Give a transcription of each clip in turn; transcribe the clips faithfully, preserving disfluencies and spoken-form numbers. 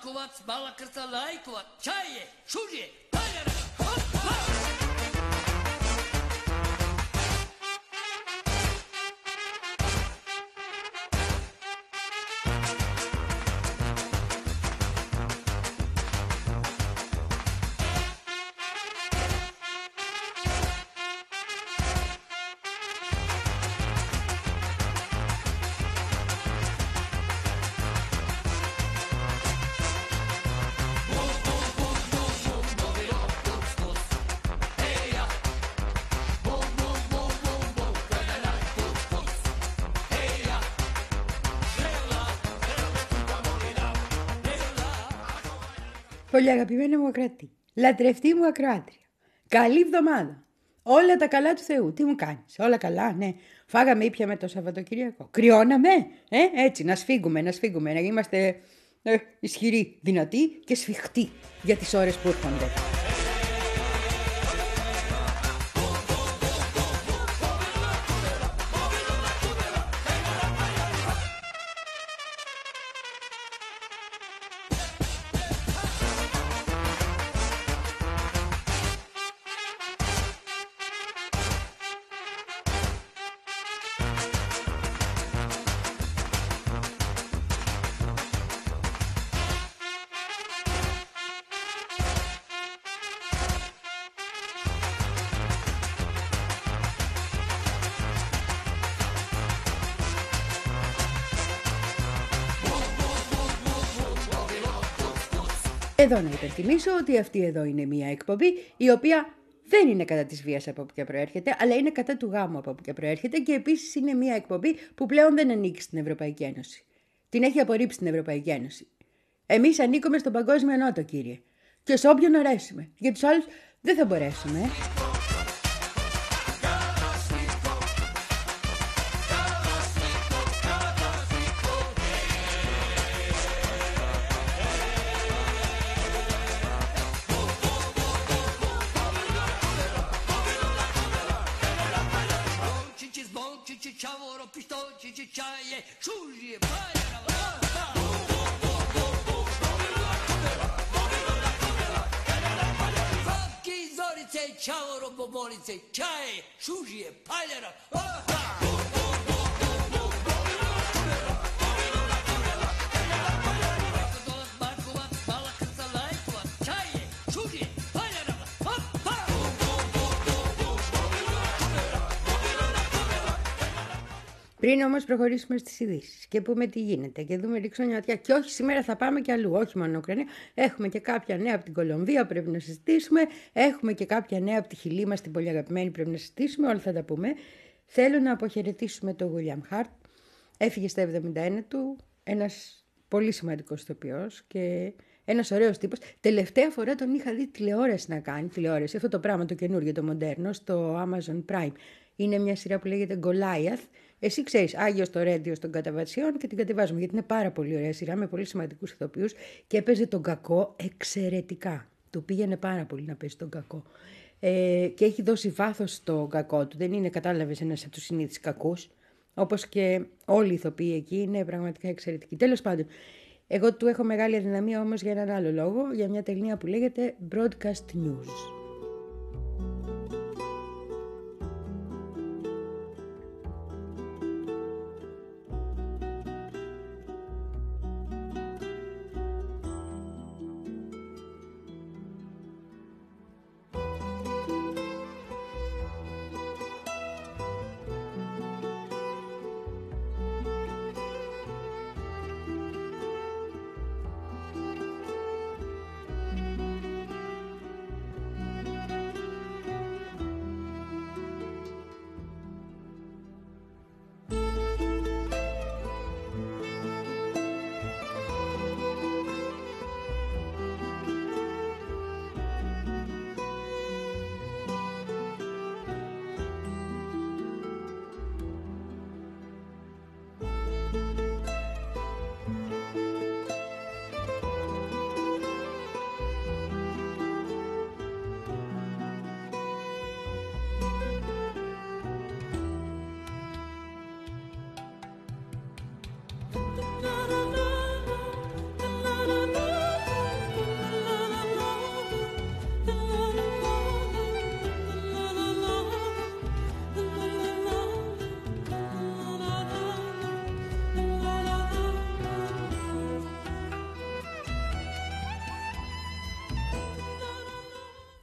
Markovac, Balakrta, Lajkovac, Čaje, Šužje, Paljara, hop, hop! Πολύ αγαπημένη μου ακροατή, λατρευτή μου ακροάτρια, καλή εβδομάδα, όλα τα καλά του Θεού. Τι μου κάνεις, όλα καλά, ναι. Φάγαμε ήπια με το Σαββατοκυριακό, κρυώναμε, ε, έτσι, να σφίγγουμε, να σφίγγουμε, να είμαστε ε, ισχυροί, δυνατοί και σφιχτοί για τις ώρες που έρχονται. Εδώ να υπενθυμίσω ότι αυτή εδώ είναι μια εκπομπή η οποία δεν είναι κατά της βίας από όποια προέρχεται, αλλά είναι κατά του γάμου από όποια προέρχεται και επίσης είναι μια εκπομπή που πλέον δεν ανήκει στην Ευρωπαϊκή Ένωση. Την έχει απορρίψει την Ευρωπαϊκή Ένωση. Εμείς ανήκουμε στον Παγκόσμιο Νότο, κύριε. Και σε όποιον αρέσουμε. Για τους άλλους δεν θα μπορέσουμε. Πριν όμως προχωρήσουμε στις ειδήσεις και πούμε τι γίνεται και δούμε ρίξω νιωτιά, και όχι σήμερα θα πάμε και αλλού, όχι μόνο Ουκρανία, έχουμε και κάποια νέα από την Κολομβία πρέπει να συζητήσουμε, έχουμε και κάποια νέα από τη Χιλή μας την πολύ αγαπημένη πρέπει να συζητήσουμε, όλα θα τα πούμε. Θέλω να αποχαιρετήσουμε τον William Hart, έφυγε στα εβδομήντα ένα του, ένας πολύ σημαντικός ηθοποιός και ένας ωραίος τύπος. Τελευταία φορά τον είχα δει τηλεόραση να κάνει, τηλεόραση, αυτό το πράγμα το καινούργιο, το μοντέρνο, στο Amazon Prime. Είναι μια σειρά που λέγεται Goliath. Εσύ ξέρεις, Άγιος το Ρέντιος των καταβατσιών και την κατεβάζουμε γιατί είναι πάρα πολύ ωραία σειρά με πολύ σημαντικούς ηθοποιούς και έπαιζε τον κακό εξαιρετικά. Του πήγαινε πάρα πολύ να παίζει τον κακό. Ε, και έχει δώσει βάθος στον κακό του. Δεν είναι, κατάλαβες, ένας από τους συνήθεις κακούς. Όπως και όλοι οι ηθοποιοί εκεί είναι πραγματικά εξαιρετικοί. Τέλος πάντων, εγώ του έχω μεγάλη αδυναμία όμως για έναν άλλο λόγο, για μια ταινία που λέγεται Broadcast News.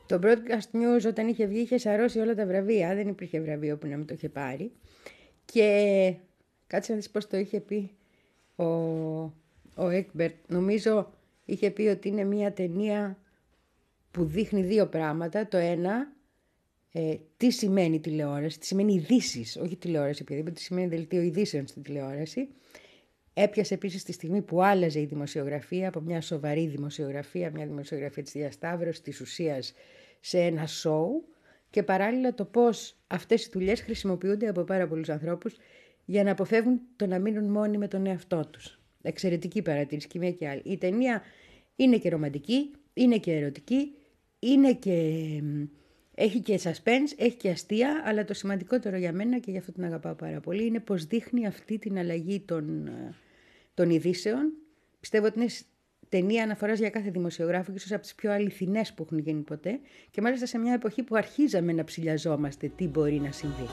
Το Broadcast News όταν είχε βγει είχε σαρώσει όλα τα βραβεία, δεν υπήρχε βραβείο που να μην το είχε πάρει. Και κάτσε να δεις πώς το είχε πει ο, ο Έκμπερτ. Νομίζω είχε πει ότι είναι μια ταινία που δείχνει δύο πράγματα. Το ένα, ε, τι σημαίνει τηλεόραση, τι σημαίνει ειδήσεις, όχι τηλεόραση οποιαδήποτε, τι σημαίνει δελτίο ειδήσεων στην τηλεόραση. Έπιασε επίσης τη στιγμή που άλλαζε η δημοσιογραφία από μια σοβαρή δημοσιογραφία, μια δημοσιογραφία της διασταύρωσης της ουσίας σε ένα σόου, και παράλληλα το πώς αυτές οι δουλειές χρησιμοποιούνται από πάρα πολλούς ανθρώπους για να αποφεύγουν το να μείνουν μόνοι με τον εαυτό τους. Εξαιρετική παρατήρηση και μία και άλλη. Η ταινία είναι και ρομαντική, είναι και ερωτική, είναι και... έχει και suspense, έχει και αστεία, αλλά το σημαντικότερο για μένα, και γι' αυτό την αγαπάω πάρα πολύ, είναι πως δείχνει αυτή την αλλαγή των, των ειδήσεων. Πιστεύω ότι είναι ταινία αναφοράς για κάθε δημοσιογράφο και ίσως από τις πιο αληθινές που έχουν γίνει ποτέ, και μάλιστα σε μια εποχή που αρχίζαμε να ψηλιαζόμαστε τι μπορεί να συμβεί.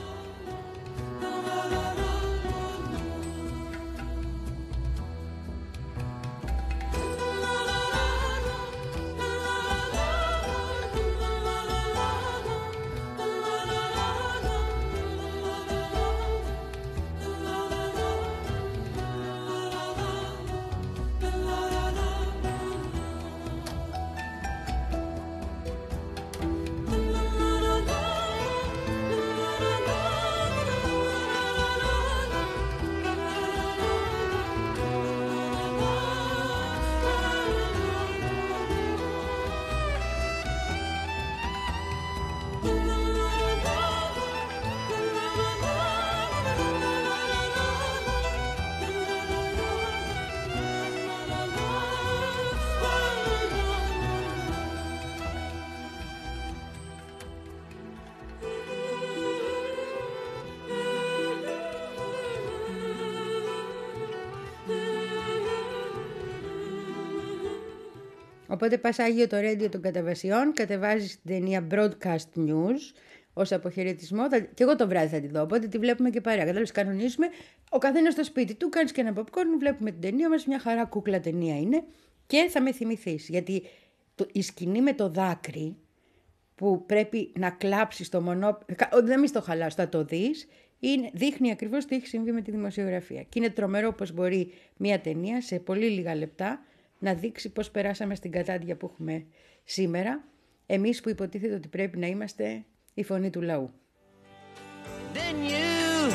Οπότε πας Άγιο το ρέντιο των καταβασιών, κατεβάζεις την ταινία Broadcast News ως αποχαιρετισμό. Θα... Και εγώ το βράδυ θα τη δω, οπότε τη βλέπουμε και παρέα. Κατάλαβες, κανονίζουμε. Ο καθένας στο σπίτι του, κάνεις και ένα popcorn, βλέπουμε την ταινία μας. Μια χαρά κούκλα ταινία είναι. Και θα με θυμηθείς. Γιατί το... η σκηνή με το δάκρυ που πρέπει να κλάψεις το μονό. Δεν μη στο χαλάς, θα το δεις. Είναι... Δείχνει ακριβώς τι έχει συμβεί με τη δημοσιογραφία. Και είναι τρομερό πως μπορεί μια ταινία σε πολύ λίγα λεπτά να δείξει πώς περάσαμε στην κατάντια που έχουμε σήμερα, εμείς που υποτίθεται ότι πρέπει να είμαστε η φωνή του λαού. Then you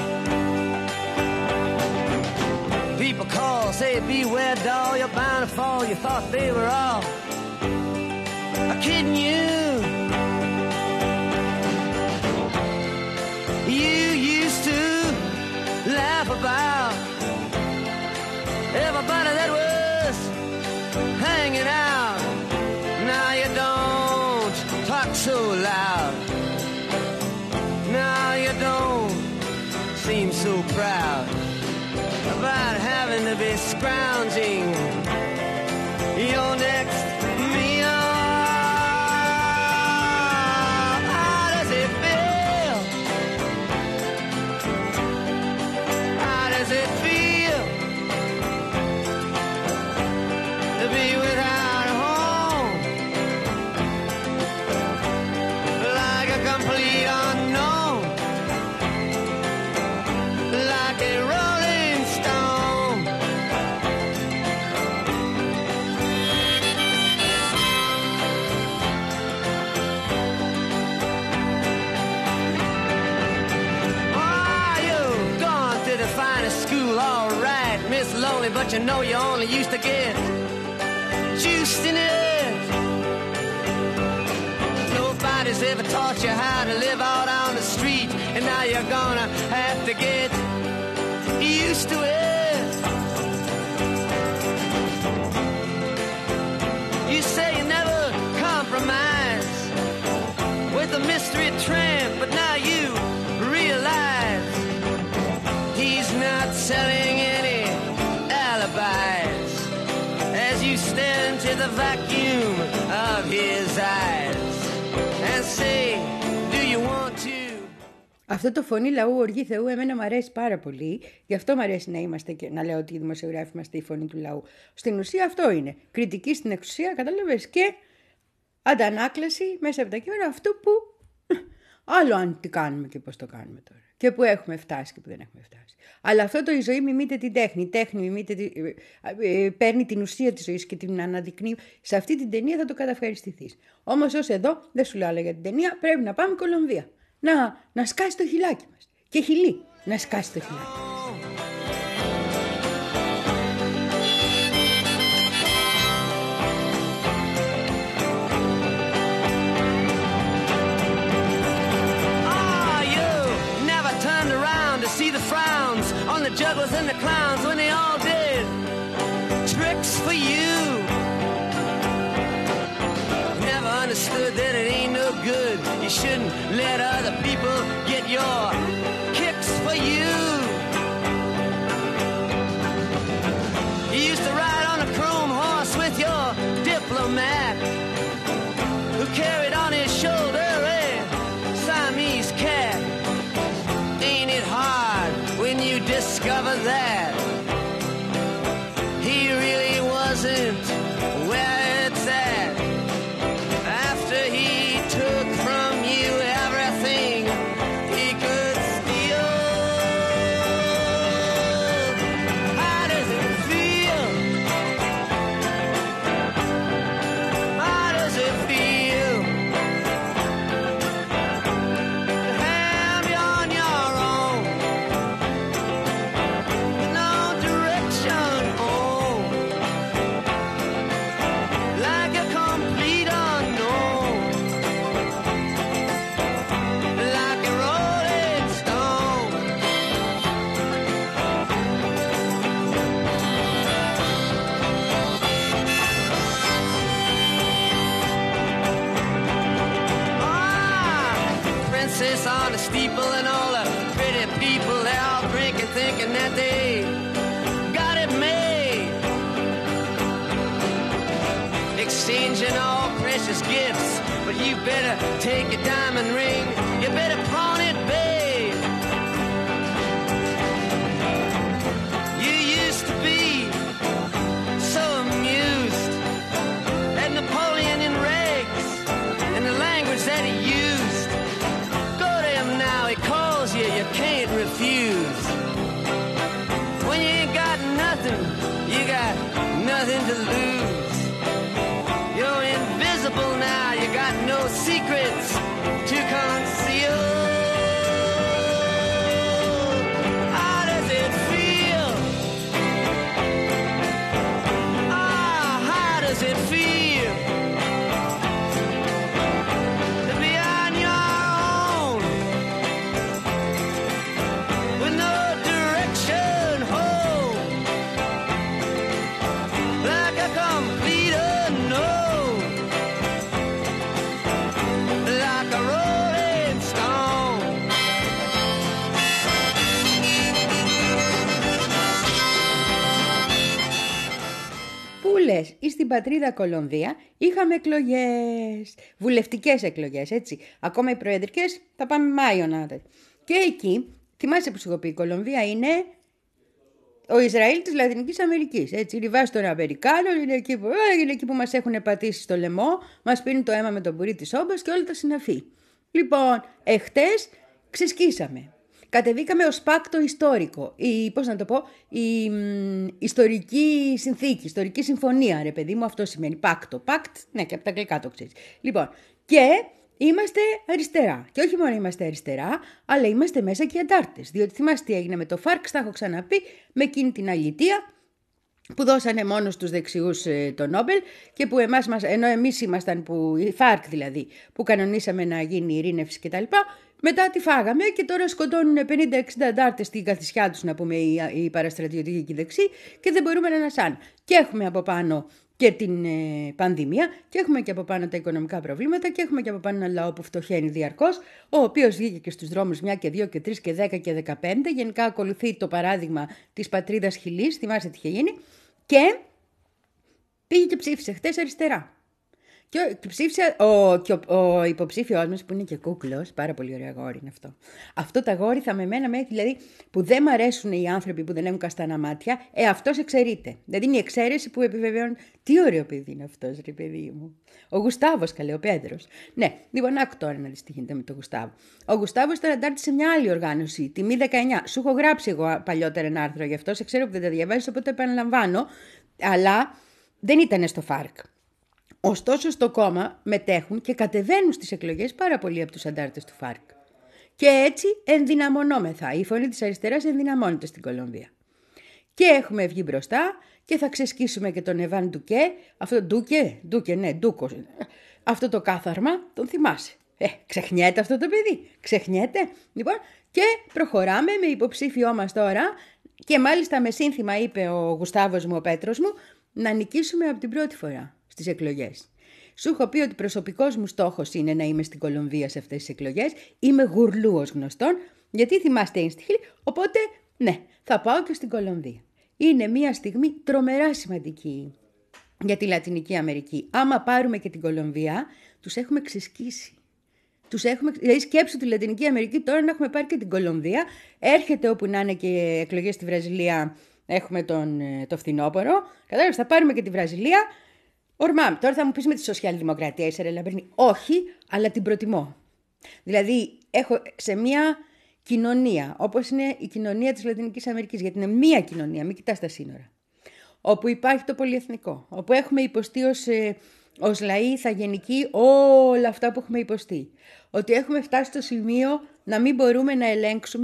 people call, say beware doll, you're bound to fall, you thought they were all kidding you. You used to laugh about everybody that was hanging out. Now you don't talk so loud. Now you don't seem so proud about having to be scrounging your next meal. How does it feel? How does it feel to be without a home, like a complete unknown, like a rolling stone? Oh, you've gone to the finest school, all right, Miss Lonely, but you know you only used to get juiced in it. Nobody's ever taught you how to live out on the street, and now you're gonna have to get used to it. You say you never compromise with the mystery tramp, but now you realize he's not selling any alibis as you stare into the vacuum of his eyes and say, do you want to? Αυτό το φωνή λαού οργή Θεού εμένα μου αρέσει πάρα πολύ. Γι' αυτό μου αρέσει να, είμαστε και, να λέω ότι οι δημοσιογράφοι είμαστε η φωνή του λαού. Στην ουσία αυτό είναι. Κριτική στην εξουσία, κατάλαβες, και αντανάκλαση μέσα από τα κείμενα αυτού που άλλο αν τι κάνουμε και πώς το κάνουμε τώρα. Και που έχουμε φτάσει και που δεν έχουμε φτάσει. Αλλά αυτό το η ζωή μιμείται την τέχνη. Η τέχνη μιμείται, ε, ε, παίρνει την ουσία της ζωής και την αναδεικνύει. Σε αυτή την ταινία θα το καταυχαριστηθείς. Όμως ως εδώ, δεν σου λέω άλλα για την ταινία, πρέπει να πάμε Κολομβία. Να, να σκάσει το χιλάκι μας. Και χιλί να σκάσει το χιλάκι. The jugglers and the clowns when they all did tricks for you. Never understood that it ain't no good. You shouldn't let other people get your kicks for you. You used to ride on a chrome horse with your diplomat, who carried on his shoulder a Siamese cat. Ain't it hard when you discover that he really wasn't where it's at? After he took from you everything he could steal. How does it feel? How does it feel to have you on your own? No direction home, like a complete unknown, like a rolling stone. Ah, princess on the steeple and all the pretty people, they're all drinking, thinking that they got it made, exchanging all precious gifts. But you better take your diamond ring, you better pawn it, babe. You used to be so amused at Napoleon in rags and the language that he used. Go to him now, he calls you, you can't refuse. When you ain't got nothing, you got nothing to lose. You're invisible now, you got no secrets to conceal. How does it feel? Ah, how does it feel to be on your own with no direction home, like a complete unknown, like a rolling stone. Πού λες, ή στην πατρίδα Κολομβία είχαμε εκλογές, βουλευτικές εκλογές, έτσι. Ακόμα οι προεδρικές θα πάμε Μάιο να τα. Και εκεί, θυμάσαι που σου έχω πει, η Κολομβία είναι ο Ισραήλ της Λατινικής Αμερικής, έτσι. Η βάση των Αμερικάνων, είναι εκεί που, είναι εκεί που μας έχουν πατήσει στο λαιμό, μας πίνουν το αίμα με τον πουρί της όμπας και όλα τα συναφή. Λοιπόν, εχτες ξεσκίσαμε. Κατεβήκαμε ως πάκτο ιστορικό, η, πώς να το πω, η μ, ιστορική συνθήκη, ιστορική συμφωνία, ρε παιδί μου, αυτό σημαίνει πάκτο. Πακτ, ναι, και από τα αγγλικά το ξέρεις. Λοιπόν, και είμαστε αριστερά. Και όχι μόνο είμαστε αριστερά, αλλά είμαστε μέσα και αντάρτες. Διότι θυμάστε τι έγινε με το ΦΑΡΚ, τα έχω ξαναπεί, με εκείνη την αλητεία που δώσανε μόνο στους δεξιούς ε, το Νόμπελ και που εμάς, μας, ενώ εμείς ήμασταν, που, η ΦΑΡΚ δηλαδή, που κανονίσαμε να γίνει ειρήνευση κτλ. Μετά τη φάγαμε και τώρα σκοτώνουν πενήντα εξήντα αντάρτες στην καθισιά τους, να πούμε, οι, οι παραστρατιωτικοί και οι δεξιοί, και δεν μπορούμε να ανασάνουμε. Και έχουμε από πάνω και την ε, πανδημία, και έχουμε και από πάνω τα οικονομικά προβλήματα, και έχουμε και από πάνω ένα λαό που φτωχαίνει διαρκώς, ο οποίος βγήκε και στους δρόμους μια και δύο και τρεις και δέκα και δεκαπέντε. Γενικά ακολουθεί το παράδειγμα της πατρίδας Χιλής, θυμάστε τι είχε γίνει, και πήγε και ψήφισε χτες αριστερά. Και ψήφισε ο, και ο, ο υποψήφιός μας που είναι και κούκλος, πάρα πολύ ωραίο αγόρι είναι αυτό. Αυτό το αγόρι θα με μένα μέχρι, δηλαδή που δεν μ' αρέσουν οι άνθρωποι που δεν έχουν καστανά μάτια, ε, αυτός εξαιρείται. Δηλαδή είναι η εξαίρεση που επιβεβαιώνει. Τι ωραίο παιδί είναι αυτός, ρε παιδί μου. Ο Γουστάβος, καλέ, ο Πέτρος. Ναι, λοιπόν, άκου τώρα να δεις τι γίνεται με τον Γουστάβο. Ο Γουστάβος τώρα αντάρτησε σε μια άλλη οργάνωση, τη Μη δεκαεννιά. Σου έχω γράψει εγώ παλιότερα ένα άρθρο γι' αυτό, σε ξέρω που δεν τα διαβάζεις, οπότε επαναλαμβάνω. Αλλά δεν ήταν στο ΦΑΡΚ. Ωστόσο στο κόμμα μετέχουν και κατεβαίνουν στις εκλογές πάρα πολλοί από τους αντάρτες του ΦΑΡΚ. Και έτσι ενδυναμωνόμεθα. Η φωνή της αριστεράς ενδυναμώνεται στην Κολομβία. Και έχουμε βγει μπροστά και θα ξεσκίσουμε και τον Εβάν Ντουκέ. Αυτό Ντούκε, Ντούκε, ναι, Ντούκος. Αυτό το κάθαρμα τον θυμάσαι. Ε, ξεχνιέται αυτό το παιδί. Ξεχνιέται. Λοιπόν, και προχωράμε με υποψήφιό μας τώρα. Και μάλιστα με σύνθημα είπε ο Γουστάβος μου, ο Πέτρος μου, να νικήσουμε από την πρώτη φορά στις εκλογές. Σου έχω πει ότι προσωπικός μου στόχος είναι να είμαι στην Κολομβία σε αυτές τις εκλογές. Είμαι γουρλού ως γνωστόν, γιατί θυμάστε Ινστιχλ, οπότε ναι, θα πάω και στην Κολομβία. Είναι μια στιγμή τρομερά σημαντική για τη Λατινική Αμερική. Άμα πάρουμε και την Κολομβία, τους έχουμε ξεσκίσει. Τους έχουμε, δηλαδή σκέψου τη Λατινική Αμερική τώρα να έχουμε πάρει και την Κολομβία. Έρχεται όπου να είναι και εκλογές στη Βραζιλία, έχουμε τον, το φθινόπωρο. Κατάλαβες, θα πάρουμε και τη Βραζιλία. Ορμάμε. Τώρα θα μου πεις με τη σοσιαλδημοκρατία, είσαι ρε Λαμπρινή. Όχι, αλλά την προτιμώ. Δηλαδή, έχω σε μια κοινωνία, όπως είναι η κοινωνία της Λατινικής Αμερικής, γιατί είναι μια κοινωνία, μην κοιτάς τα σύνορα, όπου υπάρχει το πολυεθνικό, όπου έχουμε υποστεί ως, ε, ως λαοί ηθαγενικοί όλα αυτά που έχουμε υποστεί. Ότι έχουμε φτάσει στο σημείο να μην μπορούμε να ελέγξουμε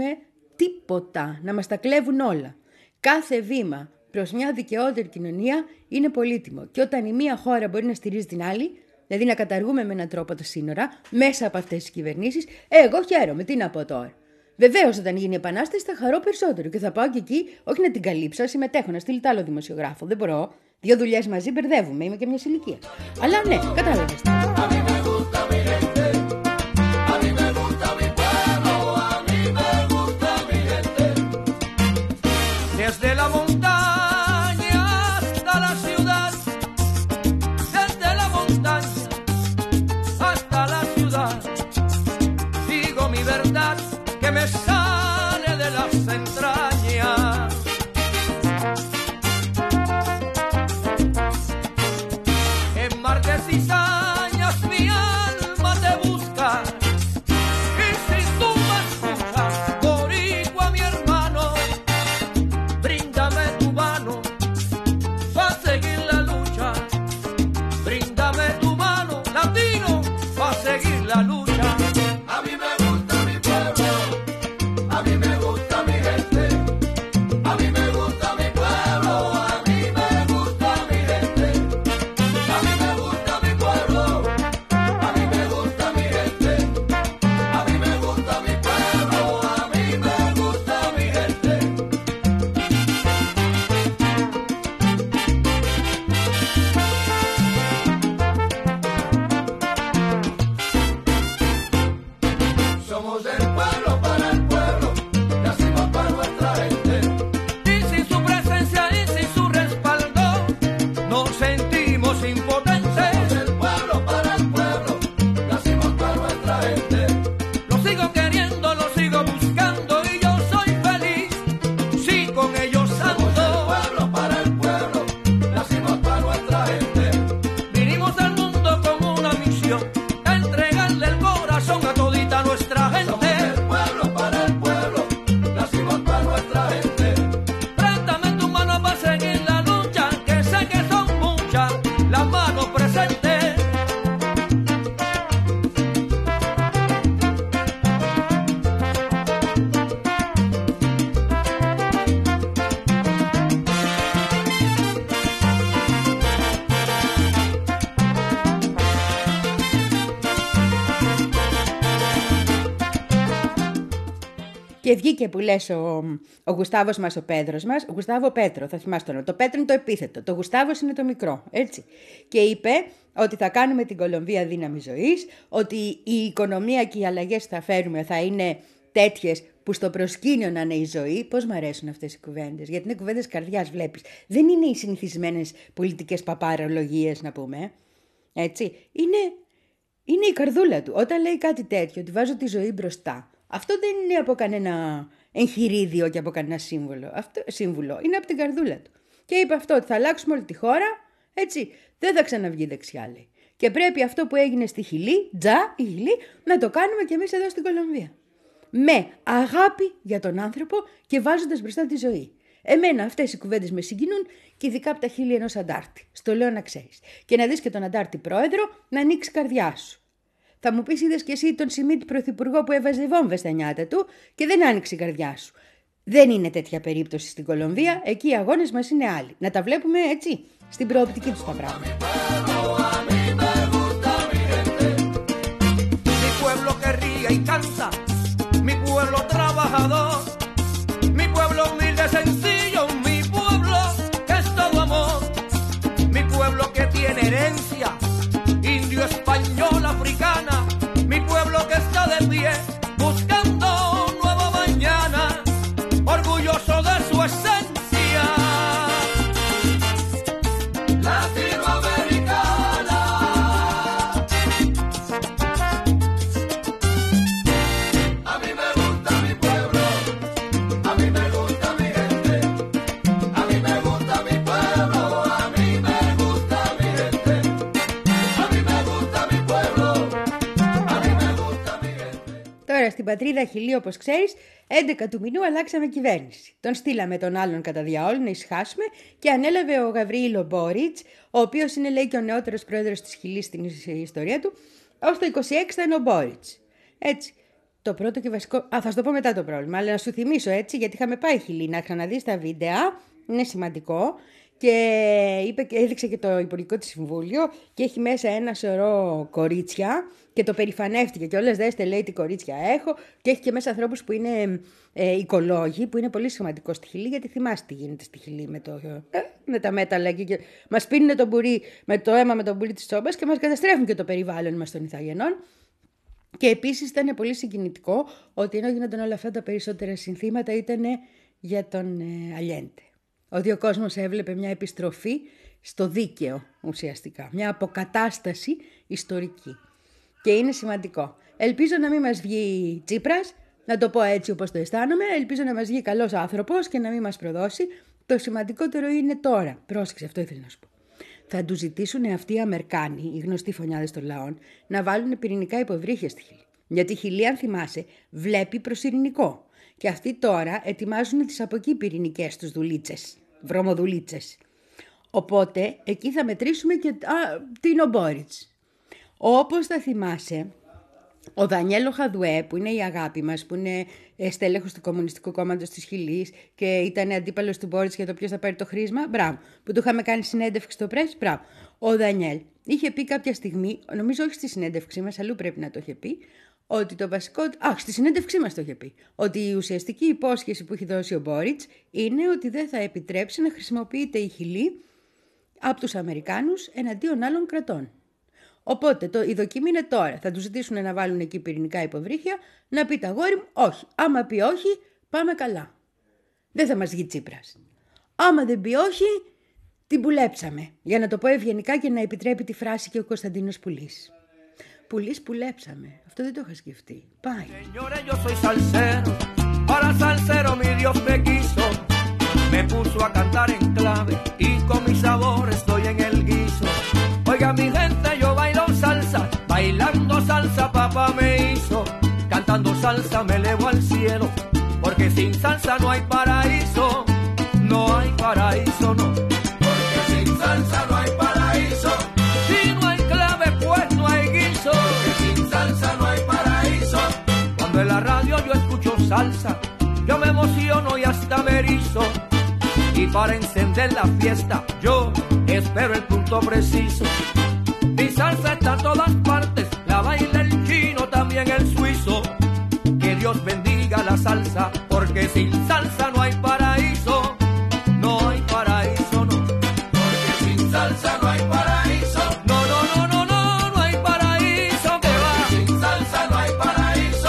τίποτα, να μας τα κλέβουν όλα. Κάθε βήμα προς μια δικαιότερη κοινωνία είναι πολύτιμο. Και όταν η μία χώρα μπορεί να στηρίζει την άλλη, δηλαδή να καταργούμε με έναν τρόπο τα σύνορα, μέσα από αυτές τις κυβερνήσεις, εγώ χαίρομαι, τι να πω τώρα. Βεβαίως, όταν γίνει η επανάσταση, θα χαρώ περισσότερο και θα πάω και εκεί, όχι να την καλύψω, να συμμετέχω, να στείλω τ' άλλο δημοσιογράφο. Δεν μπορώ. Δύο δουλειές μαζί μπερδεύουμε, είμαι και μια ηλικία. Αλλά ναι, κατάλαβες. Και βγήκε που λες ο, ο Γουστάβος μας, ο Πέτρος μας, ο Γουστάβο Πέτρο, θα θυμάσαι το όνομα. Το Πέτρο είναι το επίθετο, το Γουστάβος είναι το μικρό, έτσι. Και είπε ότι θα κάνουμε την Κολομβία δύναμη ζωής, ότι η οικονομία και οι αλλαγές που θα φέρουμε θα είναι τέτοιες που στο προσκήνιο να είναι η ζωή. Πώς μ' αρέσουν αυτές οι κουβέντες, γιατί είναι κουβέντες καρδιάς, βλέπεις. Δεν είναι οι συνηθισμένες πολιτικές παπαρολογίες, να πούμε. Έτσι, είναι, είναι η καρδούλα του. Όταν λέει κάτι τέτοιο, ότι βάζω τη ζωή μπροστά, αυτό δεν είναι από κανένα εγχειρίδιο και από κανένα σύμβολο. Αυτό, σύμβουλο. Είναι από την καρδούλα του. Και είπε αυτό, ότι θα αλλάξουμε όλη τη χώρα, έτσι, δεν θα ξαναβγεί δεξιά, λέει. Και πρέπει αυτό που έγινε στη Χιλή, τζα, η Χιλή, να το κάνουμε κι εμείς εδώ στην Κολομβία. Με αγάπη για τον άνθρωπο και βάζοντας μπροστά τη ζωή. Εμένα αυτές οι κουβέντες με συγκινούν και ειδικά από τα χείλη ενός αντάρτη. Στο λέω να ξέρεις. Και να δεις και τον αντάρτη πρόεδρο να ανοίξει καρδιά σου. Θα μου πεις, είδες και εσύ τον Σιμίτη πρωθυπουργό που έβαζε βόμβες στα νιάτα του και δεν άνοιξε η καρδιά σου. Δεν είναι τέτοια περίπτωση στην Κολομβία. Εκεί οι αγώνες μας είναι άλλοι. Να τα βλέπουμε έτσι, στην προοπτική τους τα πράγματα. Y cansa, mi pueblo trabajador, mi pueblo humilde, sencillo, mi pueblo que es todo amor, mi pueblo que tiene herencia, indio, español, africana, mi pueblo que está de pie, buscando un nuevo mañana, orgulloso de su esencia. Latinoamericana. Τώρα στην πατρίδα Χιλή, όπως ξέρεις, έντεκα του μηνού αλλάξαμε κυβέρνηση. Τον στείλαμε τον άλλον κατά διαόλου να ησυχάσουμε και ανέλαβε ο Γαβρίλο Μπόριτς, ο οποίος είναι, λέει, και ο νεότερος πρόεδρος της Χιλής στην ιστορία του. Ως το είκοσι έξι ήταν ο Μπόριτς. Έτσι. Το πρώτο και βασικό. Α, θα σου το πω μετά το πρόβλημα, αλλά να σου θυμίσω έτσι, γιατί είχαμε πάει Χιλή να ξαναδείς τα βίντεα. Είναι σημαντικό. Και είπε, έδειξε και το Υπουργικό της Συμβούλιο και έχει μέσα ένα σωρό κορίτσια και το περηφανεύτηκε και όλες δέστε, λέει, τι κορίτσια έχω, και έχει και μέσα ανθρώπους που είναι ε, οικολόγοι, που είναι πολύ σημαντικό στη Χιλή, γιατί θυμάστε τι γίνεται στη Χιλή με, το, ε, με τα μέταλλα και, και μας πίνουν το, μπουρί, με το αίμα με τον μπουρί της τσόμπας και μας καταστρέφουν και το περιβάλλον μας των Ιθαγενών. Και επίσης ήταν πολύ συγκινητικό ότι ενώ γίνονταν όλα αυτά, τα περισσότερα συνθήματα ήταν για τον ε, Αλιέντε. Ότι ο κόσμος έβλεπε μια επιστροφή στο δίκαιο ουσιαστικά, μια αποκατάσταση ιστορική. Και είναι σημαντικό. Ελπίζω να μην μας βγει Τσίπρας, να το πω έτσι όπως το αισθάνομαι, ελπίζω να μας βγει καλός άνθρωπος και να μην μας προδώσει. Το σημαντικότερο είναι τώρα, πρόσεξε, αυτό ήθελα να σου πω. Θα του ζητήσουν αυτοί οι Αμερικάνοι, οι γνωστοί φωνιάδες των λαών, να βάλουν πυρηνικά υποβρύχια στη Χιλή. Γιατί η Χιλή, αν θυμάσαι, βλέπει προς ειρηνικό. Και αυτοί τώρα ετοιμάζουν τις από εκεί πυρηνικές τους δουλίτσες, βρωμοδουλίτσες. Οπότε εκεί θα μετρήσουμε και α, τι είναι ο Μπόριτς. Όπως θα θυμάσαι, ο Δανιέλο Χαδουέ, που είναι η αγάπη μας, που είναι στέλεχος του Κομμουνιστικού Κόμματος της Χιλής και ήταν αντίπαλος του Μπόριτς για το ποιος θα πάρει το χρήσμα, μπράβο, που του είχαμε κάνει συνέντευξη στο πρέσ, μπράβο. Ο Δανιέλ είχε πει κάποια στιγμή, νομίζω όχι στη συνέντευξή μας, αλλού πρέπει να το είχε πει, ότι το βασικό. Αχ, στη συνέντευξή μας το είχε πει. Ότι η ουσιαστική υπόσχεση που έχει δώσει ο Μπόριτς είναι ότι δεν θα επιτρέψει να χρησιμοποιείται η Χιλή από τους Αμερικάνους εναντίον άλλων κρατών. Οπότε το, η δοκιμή είναι τώρα. Θα τους ζητήσουν να βάλουν εκεί πυρηνικά υποβρύχια, να πει τα αγόρι μου, όχι. Άμα πει όχι, πάμε καλά. Δεν θα μας βγει Τσίπρας. Άμα δεν πει όχι, την πουλέψαμε. Για να το πω ευγενικά και να επιτρέπει τη φράση και ο Κωνσταντίνος Πουλής. Πουλής πουλέψαμε. Αυτό δεν το είχα σκεφτεί. Πάει. Señores, yo soy salsero, para salsero mi Dios me quiso, me puso a cantar en clave y con mi sabor estoy en el guiso. Oiga mi gente, yo bailo salsa, bailando salsa papá me hizo, cantando salsa me elevo al cielo, porque sin salsa no hay paraíso, no hay paraíso, no, porque sin salsa no hay paraíso. Si no hay clave pues no hay guiso, porque sin salsa no hay paraíso. Cuando en la radio yo escucho salsa, yo me emociono y hasta me erizo. Y para encender la fiesta, yo espero el punto preciso. Mi salsa está en todas partes, la baila el chino, también el suizo. Que Dios bendiga la salsa, porque sin salsa no hay paraíso. No hay paraíso, no. Porque sin salsa no hay paraíso. No, no, no, no, no, no hay paraíso que va. Sin salsa no hay paraíso.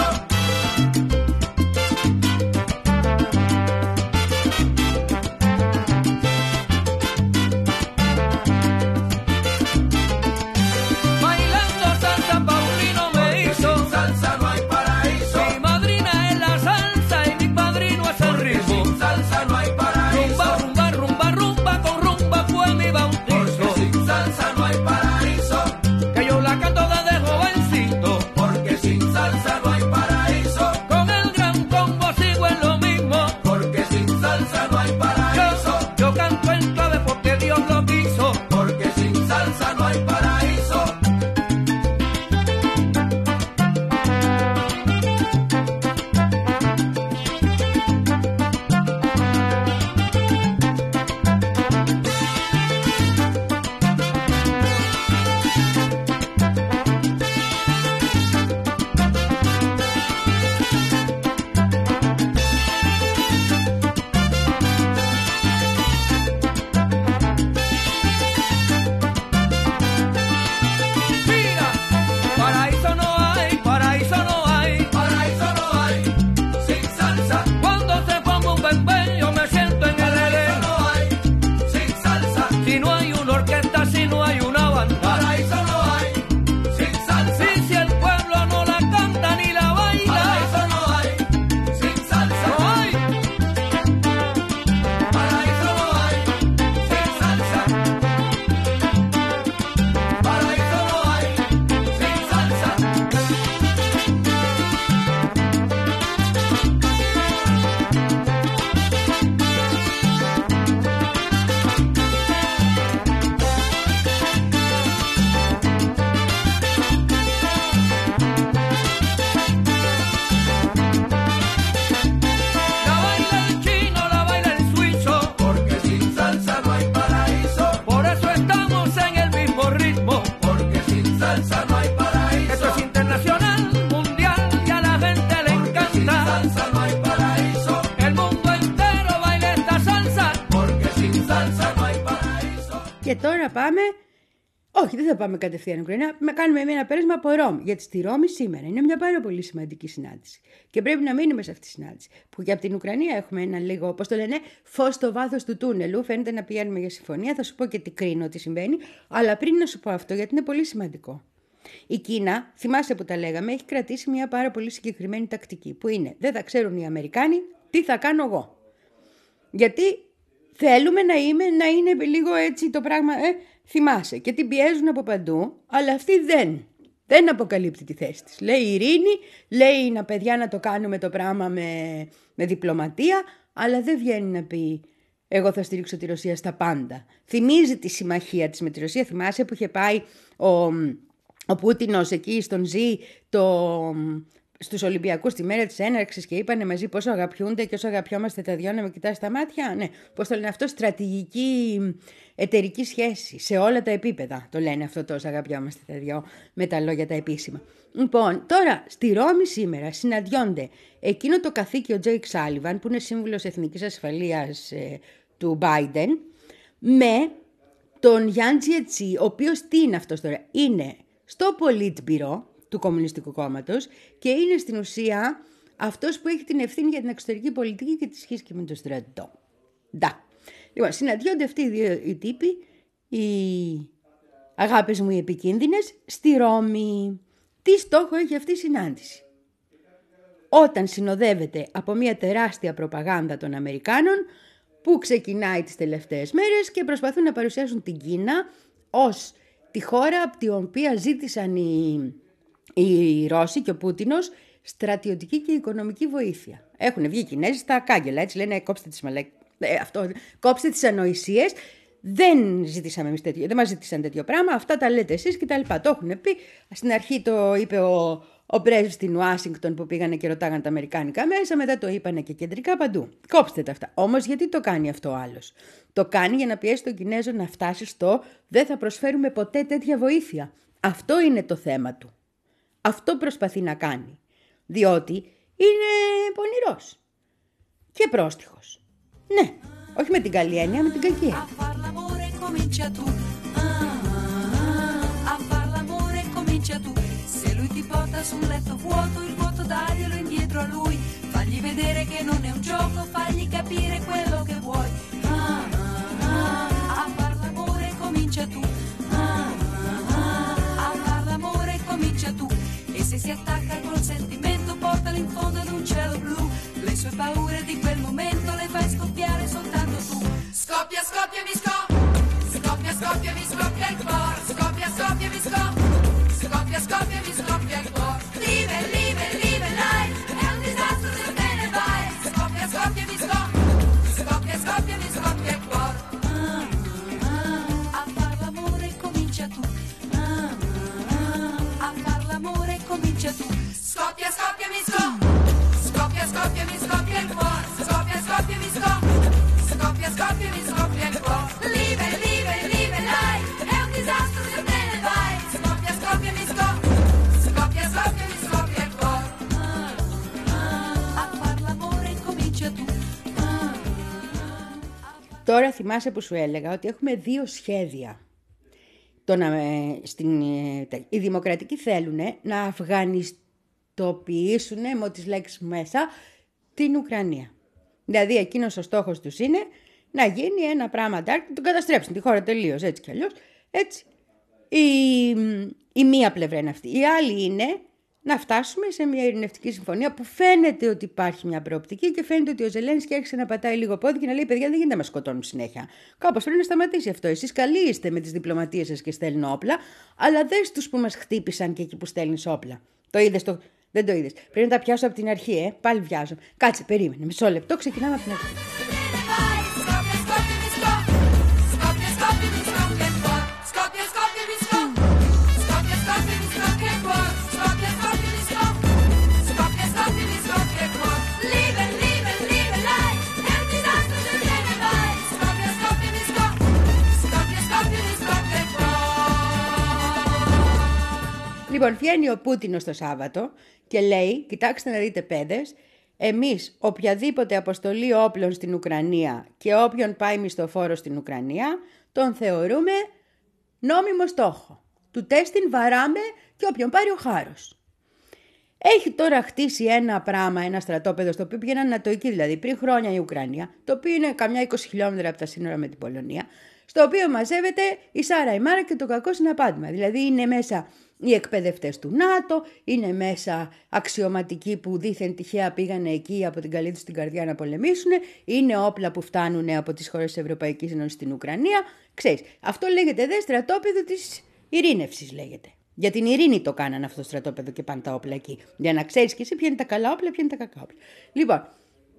salsa no hay paraíso. Esto es internacional, mundial y a la gente le encanta. Sin salsa no hay paraíso. El mundo entero baila esta salsa, porque sin salsa no hay paraíso. Και τώρα πάμε. Όχι, δεν θα πάμε κατευθείαν Ουκρανία. Να κάνουμε ένα πέρασμα από Ρώμη. Γιατί στη Ρώμη σήμερα είναι μια πάρα πολύ σημαντική συνάντηση. Και πρέπει να μείνουμε σε αυτή τη συνάντηση. Που και από την Ουκρανία έχουμε ένα λίγο, πώς το λένε, φως στο βάθος του τούνελου. Φαίνεται να πηγαίνουμε για συμφωνία. Θα σου πω και τι κρίνω, τι συμβαίνει. Αλλά πριν να σου πω αυτό, γιατί είναι πολύ σημαντικό. Η Κίνα, θυμάσαι που τα λέγαμε, έχει κρατήσει μια πάρα πολύ συγκεκριμένη τακτική. Που είναι, δεν θα ξέρουν οι Αμερικάνοι τι θα κάνω εγώ. Γιατί θέλουμε να, είμαι, να είναι λίγο έτσι το πράγμα. Ε, θυμάσαι και την πιέζουν από παντού, αλλά αυτή δεν, δεν αποκαλύπτει τη θέση της. Λέει ειρήνη, λέει να παιδιά να το κάνουμε το πράγμα με, με διπλωματία, αλλά δεν βγαίνει να πει εγώ θα στηρίξω τη Ρωσία στα πάντα. Θυμίζει τη συμμαχία της με τη Ρωσία, θυμάσαι που είχε πάει ο, ο Πούτινος εκεί στον Ζή το... στους Ολυμπιακούς τη μέρα της έναρξης και είπανε μαζί πόσο αγαπιούνται και όσο αγαπιόμαστε τα δυο να με κοιτάς στα μάτια. Ναι, πώς το λένε αυτό, στρατηγική εταιρική σχέση σε όλα τα επίπεδα. Το λένε αυτό τόσο αγαπιόμαστε τα δυο με τα λόγια τα επίσημα. Λοιπόν, τώρα στη Ρώμη σήμερα συναντιόνται εκείνο το καθήκη ο Τζέικ Σάλιβαν που είναι σύμβουλος εθνικής ασφαλείας ε, του Biden με τον Γιάν Τζιετσί, ο οποίος τι είναι αυτός τώρα, είναι στο Πολίτμπυρο του Κομμουνιστικού Κόμματος και είναι στην ουσία αυτός που έχει την ευθύνη για την εξωτερική πολιτική και τη σχέση και με τον στρατό. Ντα. Λοιπόν, συναντιόνται αυτοί οι δύο οι τύποι, οι αγάπες μου οι επικίνδυνες, στη Ρώμη. Τι στόχο έχει αυτή η συνάντηση? Όταν συνοδεύεται από μια τεράστια προπαγάνδα των Αμερικάνων που ξεκινάει τις τελευταίες μέρες και προσπαθούν να παρουσιάσουν την Κίνα ως τη χώρα από την οποία ζήτησαν οι οι Ρώσοι και ο Πούτινος στρατιωτική και οικονομική βοήθεια. Έχουν βγει οι Κινέζοι στα κάγκελα, έτσι λένε, κόψτε τις, μαλα... ε, αυτό, κόψτε τις ανοησίες. Δεν ζητήσαμε εμείς τέτοιο, δεν μας ζήτησαν τέτοιο πράγμα, αυτά τα λέτε εσείς και τα λοιπά. Το έχουν πει. Στην αρχή το είπε ο, ο πρέσβης στην Ουάσιγκτον που πήγανε και ρωτάγανε τα αμερικάνικα μέσα, μετά το είπανε και κεντρικά παντού. Κόψτε τα αυτά. Όμως γιατί το κάνει αυτό ο άλλος? Το κάνει για να πιέσει τον Κινέζο να φτάσει στο δεν θα προσφέρουμε ποτέ τέτοια βοήθεια. Αυτό είναι το θέμα του. Αυτό προσπαθεί να κάνει, διότι είναι πονηρός και πρόστιχος. Ναι, όχι με την καλή έννοια, με την κακή. Se si attacca col sentimento portalo in fondo ad un cielo blu. Le sue paure di quel momento le fai scoppiare soltanto tu. Scoppia, scoppia, mi scoppia. Scoppia, scoppia, mi scoppia il cuore. Scoppia, scoppia, mi scoppia. Scoppia, scoppia, mi scoppia il cuore. Live, live, live life. È un disastro se te ne vai. Scoppia, scoppia, mi scoppia. Scoppia, scoppia, mi scoppia il cuore. A far l'amore comincia tu. A far l'amore comincia tu. Scoppia, scoppia, mi scoppia. Scoppia, scoppia, mi scoppia il cuore. Scoppia, scoppia, mi scoppia. Scoppia, scoppia, mi scoppia il cuore. Live, live, live life. È un disastro se te ne vai. Scoppia, scoppia, mi scoppia. Scoppia, scoppia, mi scoppia il cuore. A far l'amore comincia tu. Τώρα θυμάσαι που σου έλεγα ότι έχουμε δύο σχέδια. Το να, στην, οι δημοκρατικοί θέλουν να αφγανιστοποιήσουν με τις λέξεις μέσα την Ουκρανία. Δηλαδή εκείνος ο στόχος τους είναι να γίνει ένα πράγμα dark, να τον καταστρέψουν τη χώρα τελείως, έτσι κι αλλιώς. Έτσι. Η, η μία πλευρά είναι αυτή. Η άλλη είναι να φτάσουμε σε μια ειρηνευτική συμφωνία που φαίνεται ότι υπάρχει μια προοπτική και φαίνεται ότι ο Ζελένσκι άρχισε να πατάει λίγο πόδι και να λέει: παιδιά, δεν γίνεται να μας σκοτώνουν συνέχεια. Κάπως πρέπει να σταματήσει αυτό. Εσείς καλοί είστε με τις διπλωματίες σας και στέλνουν όπλα, αλλά δες τους που μας χτύπησαν και εκεί που στέλνεις όπλα. Το είδες, το... δεν το είδες. Πρέπει να τα πιάσω από την αρχή, ε. Πάλι βιάζω. Κάτσε, περίμενε. Μισό λεπτό, ξεκινάμε από την αρχή. Λοιπόν, βγαίνει ο Πούτινος το Σάββατο και λέει, κοιτάξτε να δείτε παιδες, εμείς οποιαδήποτε αποστολή όπλων στην Ουκρανία και όποιον πάει μισθοφόρο στην Ουκρανία, τον θεωρούμε νόμιμο στόχο. Του τέστην βαράμε και όποιον πάρει ο χάρος. Έχει τώρα χτίσει ένα πράγμα, ένα στρατόπεδο, στο οποίο πήγαιναν νατοικοί, δηλαδή πριν χρόνια η Ουκρανία, το οποίο είναι καμιά είκοσι χιλιόμετρα από τα σύνορα με την Πολωνία, στο οποίο μαζεύεται η Σάρα η Μάρα και το κακό συναπάντημα. Δηλαδή είναι μέσα οι εκπαιδευτές του ΝΑΤΟ, είναι μέσα αξιωματικοί που δήθεν τυχαία πήγανε εκεί από την καλή τους την καρδιά να πολεμήσουν, είναι όπλα που φτάνουν από τις χώρες της Ευρωπαϊκής Ένωσης στην Ουκρανία. Ξέρεις, αυτό λέγεται δε στρατόπεδο της ειρήνευσης λέγεται. Για την ειρήνη το κάνανε αυτό το στρατόπεδο και πάνε τα όπλα εκεί. Για να ξέρεις και εσύ ποια είναι τα καλά όπλα, ποια είναι τα κακά όπλα. Λοιπόν,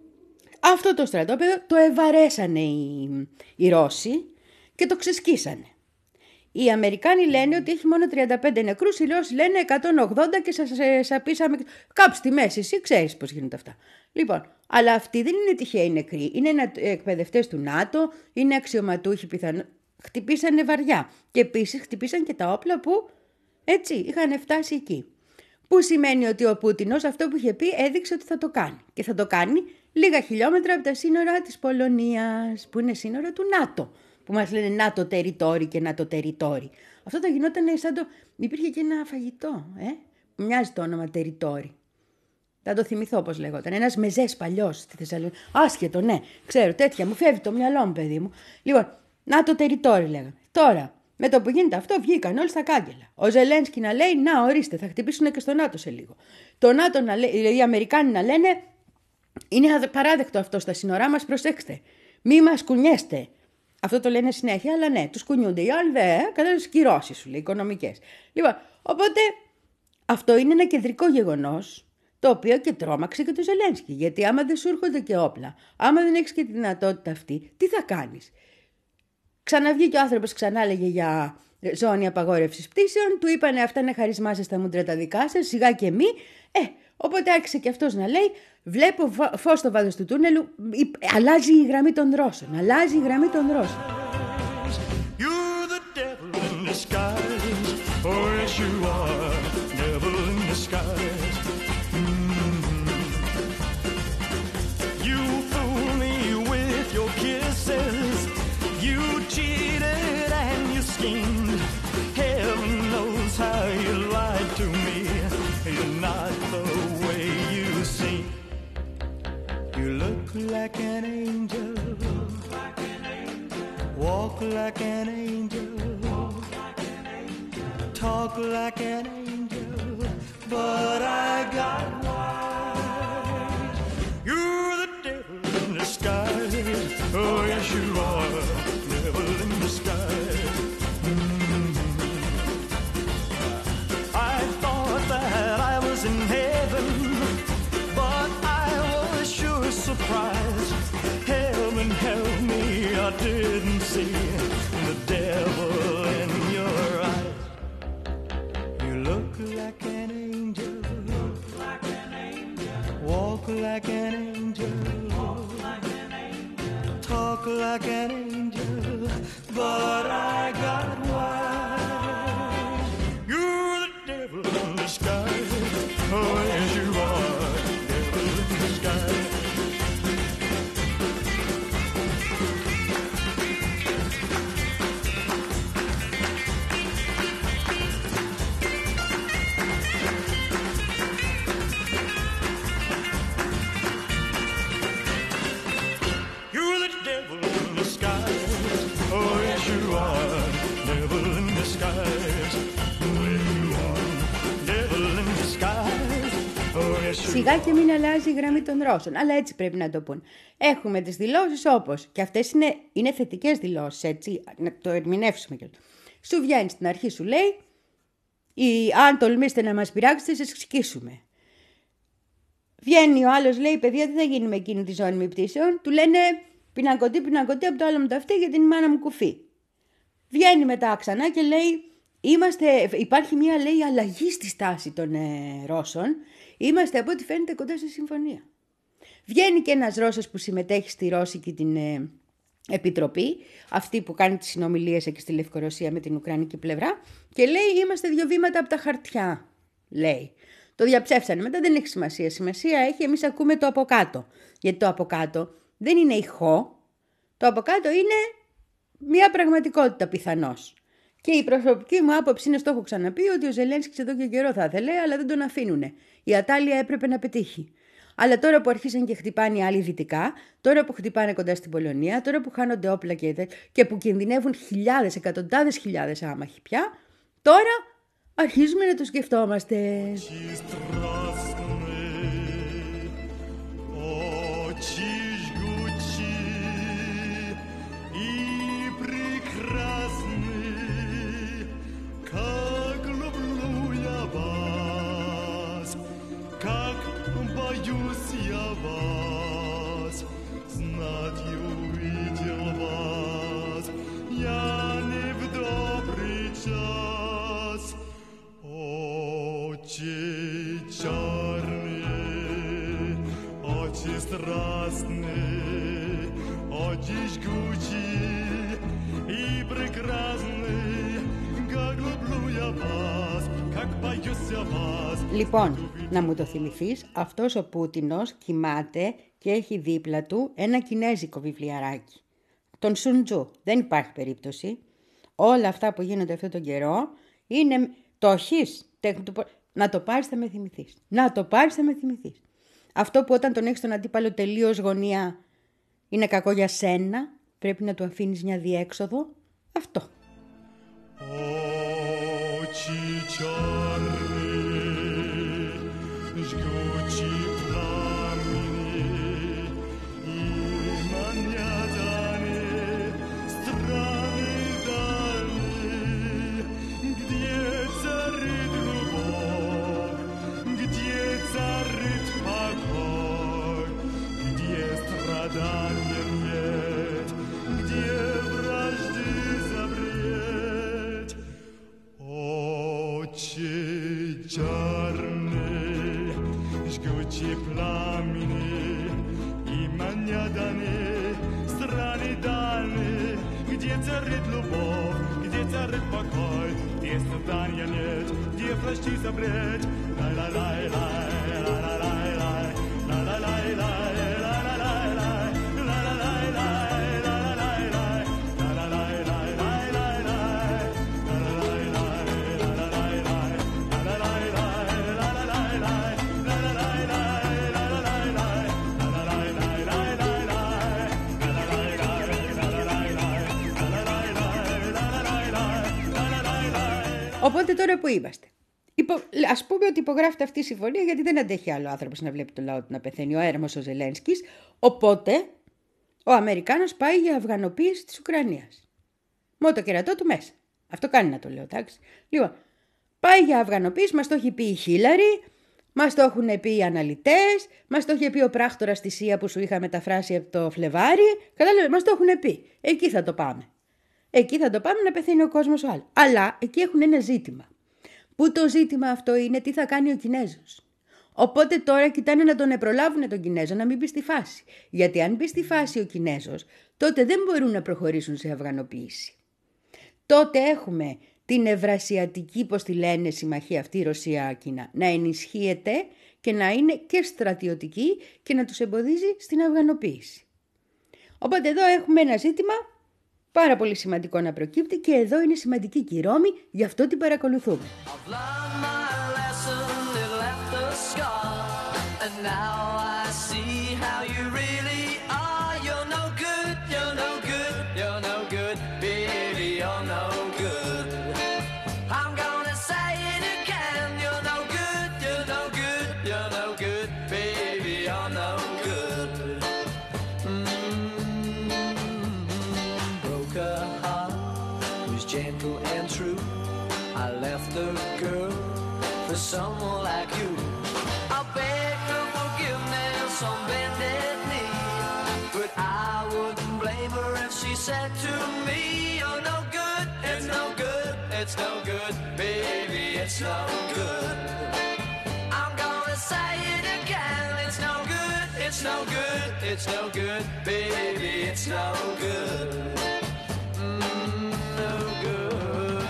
αυτό το στρατόπεδο το ευαρέσανε οι, οι Ρώσοι και το ξεσκίσανε. Οι Αμερικάνοι λένε ότι έχει μόνο τριάντα πέντε νεκρούς, οι Ρώσοι λένε εκατόν ογδόντα και σας σαπίσαμε κάπου στη μέση. Εσύ ξέρεις πώς γίνονται αυτά. Λοιπόν, αλλά αυτοί δεν είναι τυχαίοι νεκροί. Είναι εκπαιδευτές του ΝΑΤΟ, είναι αξιωματούχοι πιθανό. Χτυπήσανε βαριά. Και επίσης χτυπήσαν και τα όπλα που έτσι είχαν φτάσει εκεί. Που σημαίνει ότι ο Πούτινος αυτό που είχε πει έδειξε ότι θα το κάνει. Και θα το κάνει λίγα χιλιόμετρα από τα σύνορα της Πολωνίας, που είναι σύνορα του ΝΑΤΟ. Που μας λένε ΝΑΤΟ τεριτόρι και ΝΑΤΟ τεριτόρι. Αυτό θα γινόταν σαν το. Υπήρχε και ένα φαγητό, ε, που μοιάζει το όνομα τεριτόρι. Θα το θυμηθώ πώς λέγονταν. Ένας μεζές παλιός στη Θεσσαλονίκη. Άσχετο, ναι, ξέρω, τέτοια. Μου φεύγει το μυαλό μου, παιδί μου. Λοιπόν, ΝΑΤΟ τεριτόρι λέγαμε. Τώρα, με το που γίνεται αυτό, βγήκαν όλοι στα κάγκελα. Ο Ζελένσκι να λέει: να, ορίστε, θα χτυπήσουν και στο ΝΑΤΟ σε λίγο. Το ΝΑΤΟ να λέει, οι Αμερικάνοι να λένε: είναι απαράδεκτο αυτό στα σύνορά μας, προσέξτε. Μη μας κουνιέστε. Αυτό το λένε συνέχεια, αλλά ναι, τους κουνιούνται. Οι άλλοι δε, κατά τις κυρώσεις σου λέει, οικονομικές. Λοιπόν, οπότε αυτό είναι ένα κεντρικό γεγονός, το οποίο και τρόμαξε και το Ζελένσκι. Γιατί άμα δεν σου έρχονται και όπλα, άμα δεν έχεις και τη δυνατότητα αυτή, τι θα κάνεις. Ξαναβγήκε ο άνθρωπος, ξανά έλεγε για ζώνη απαγόρευσης πτήσεων, του είπανε αυτά είναι χαρισμά σας, τα μούτρα τα δικά σας, σιγά και μη. Ε, οπότε άρχισε και αυτός να λέει, βλέπω φως στο βάθος του τούνελου, αλλάζει η γραμμή των Ρώσων, αλλάζει η γραμμή των Ρώσων. Like an angel, like an angel. Walk like an angel, walk like an angel. Talk like an angel, but I got wise. You're the devil in disguise, oh yes you are, devil in disguise. Mm-hmm. I thought that I was in heaven, but I was sure surprised. Heaven help me, I didn't see the devil in your eyes. You look like an angel, look like an angel. Walk like an angel, walk like an angel. Talk like an angel, but I got wise. You're the devil in disguise, oh yes you are, devil in disguise. Σιγά και μην αλλάζει η γραμμή των Ρώσων. Αλλά έτσι πρέπει να το πούν. Έχουμε τις δηλώσεις όπως, και αυτές είναι, είναι θετικές δηλώσεις, έτσι, να το ερμηνεύσουμε και σου βγαίνει στην αρχή, σου λέει, η, αν τολμήσετε να μας πειράξετε, σας σκίσουμε. Βγαίνει ο άλλος, λέει, παιδιά, τι θα γίνει με εκείνη τη ζώνη μη πτήσεων. Του λένε, πινακωτή, πινακωτή από το άλλο μου το αυτή για την μάνα μου κουφή. Βγαίνει μετά ξανά και λέει, είμαστε, υπάρχει μια, λέει, αλλαγή στη στάση των ε, Ρώσων. Είμαστε από ό,τι φαίνεται κοντά στη συμφωνία. Βγαίνει και ένας Ρώσος που συμμετέχει στη Ρώσικη την ε, επιτροπή, αυτή που κάνει τις συνομιλίες εκεί στη Λευκορωσία με την Ουκρανική πλευρά, και λέει είμαστε δύο βήματα από τα χαρτιά, λέει. Το διαψεύσανε, μετά δεν έχει σημασία. Σημασία έχει εμείς ακούμε το από κάτω. Γιατί το από κάτω δεν είναι ηχό, το από κάτω είναι μια πραγματικότητα πιθανώς. Και η προσωπική μου άποψη είναι, στο έχω ξαναπεί, ότι ο Ζελένσκις εδώ και καιρό θα ήθελε, αλλά δεν τον αφήνουνε. Η Ατάλια έπρεπε να πετύχει. Αλλά τώρα που αρχίσαν και χτυπάνε οι άλλοι δυτικά, τώρα που χτυπάνε κοντά στην Πολωνία, τώρα που χάνονται όπλα και, και που κινδυνεύουν χιλιάδες, εκατοντάδες χιλιάδες άμαχοι πια, τώρα αρχίζουμε να το σκεφτόμαστε. Λοιπόν, να μου το θυμηθείς, αυτός ο Πούτινος κοιμάται και έχει δίπλα του ένα κινέζικο βιβλιαράκι. Τον Σουντζού. Δεν υπάρχει περίπτωση. Όλα αυτά που γίνονται αυτόν τον καιρό είναι... Το έχεις. Να το πάρεις θα με θυμηθείς. Να το πάρεις θα με θυμηθείς. Αυτό που όταν τον έχεις τον αντίπαλο τελείως γωνία είναι κακό για σένα, πρέπει να του αφήνεις μια διέξοδο. Αυτό. Οπότε τώρα που είμαστε. Υπο... Ας πούμε ότι υπογράφεται αυτή η συμφωνία, γιατί δεν αντέχει άλλο άνθρωπος να βλέπει το λαό του να πεθαίνει, ο έρεμος ο Ζελένσκις. Οπότε ο Αμερικάνος πάει για αυγανοποίηση της Ουκρανίας. Μόνο το κερατό του μέσα. Αυτό κάνει να το λέω, εντάξει. Λοιπόν, πάει για αυγανοποίηση, μας το έχει πει η Χίλαρη, μας το έχουν πει οι αναλυτές, μας το είχε πει ο πράκτορας της ΣΥΑ που σου είχα μεταφράσει από το Φλεβάρι. Κατάλαβε, μας το έχουν πει. Εκεί θα το πάμε. Εκεί θα το πάμε να πεθαίνει ο κόσμος ο άλλος. Αλλά εκεί έχουν ένα ζήτημα. Που το ζήτημα αυτό είναι τι θα κάνει ο Κινέζος. Οπότε τώρα κοιτάνε να τον προλάβουν τον Κινέζο να μην μπει στη φάση. Γιατί αν μπει στη φάση ο Κινέζος, τότε δεν μπορούν να προχωρήσουν σε αυγανοποίηση. Τότε έχουμε την ευρασιατική, πώς τη λένε, συμμαχία αυτή, Ρωσία-Κίνα, να ενισχύεται και να είναι και στρατιωτική και να τους εμποδίζει στην αυγανοποίηση. Οπότε εδώ έχουμε ένα ζήτημα πάρα πολύ σημαντικό να προκύπτει και εδώ είναι σημαντική και η Ρώμη, γι' αυτό την παρακολουθούμε. Someone like you, I beg her forgiveness on bended knee, but I wouldn't blame her if she said to me, "You're no good, it's no good, it's no good, baby, it's no good." I'm gonna say it again, it's no good, it's it's no good, it's no good, baby, it's no good. Mm, no good.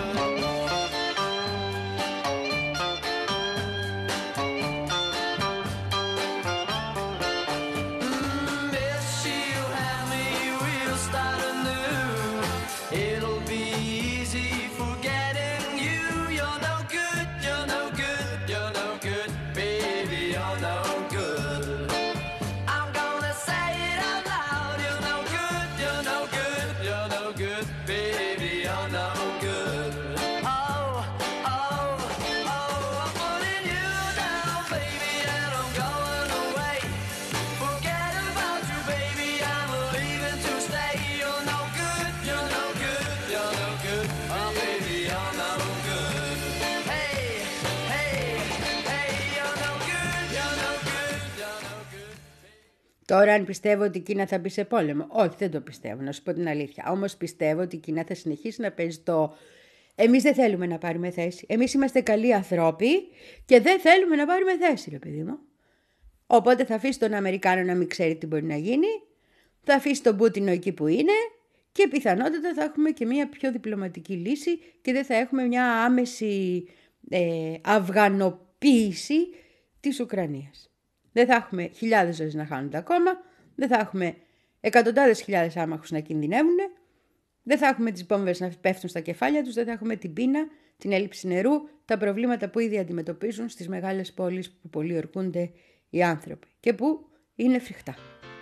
Mm, if she'll have me, we'll start anew. It'll be easy forgetting you. You're no good, you're no good, you're no good, baby, you're no good. I'm gonna say it out loud. You're no good, you're no good, you're no good, baby, you're no good. Oh, oh, oh, I'm putting you down, baby, and I'm going away. Forget about you, baby, I'm leaving to stay. You're no good, you're no good, you're no good, oh baby, you're no good. Hey, hey, hey, you're no good, you're no good, you're no good. Τώρα, αν πιστεύω ότι η Κίνα θα μπει σε πόλεμο, όχι, δεν το πιστεύω, να σου πω την αλήθεια. Όμως πιστεύω ότι η Κίνα θα συνεχίσει να παίζει το εμείς δεν θέλουμε να πάρουμε θέση. Εμείς είμαστε καλοί ανθρώποι και δεν θέλουμε να πάρουμε θέση, ρε παιδί μου. Οπότε θα αφήσει τον Αμερικάνο να μην ξέρει τι μπορεί να γίνει, θα αφήσει τον Πούτινο εκεί που είναι και πιθανότατα θα έχουμε και μια πιο διπλωματική λύση και δεν θα έχουμε μια άμεση ε, αυγανοποίηση της Ουκρανίας. Δεν θα έχουμε χιλιάδες ζωές να χάνονται ακόμα, δεν θα έχουμε εκατοντάδες χιλιάδες άμαχους να κινδυνεύουν, δεν θα έχουμε τις βόμβες να πέφτουν στα κεφάλια τους, δεν θα έχουμε την πείνα, την έλλειψη νερού, τα προβλήματα που ήδη αντιμετωπίζουν στις μεγάλες πόλεις που πολιορκούνται οι άνθρωποι και που είναι φρικτά.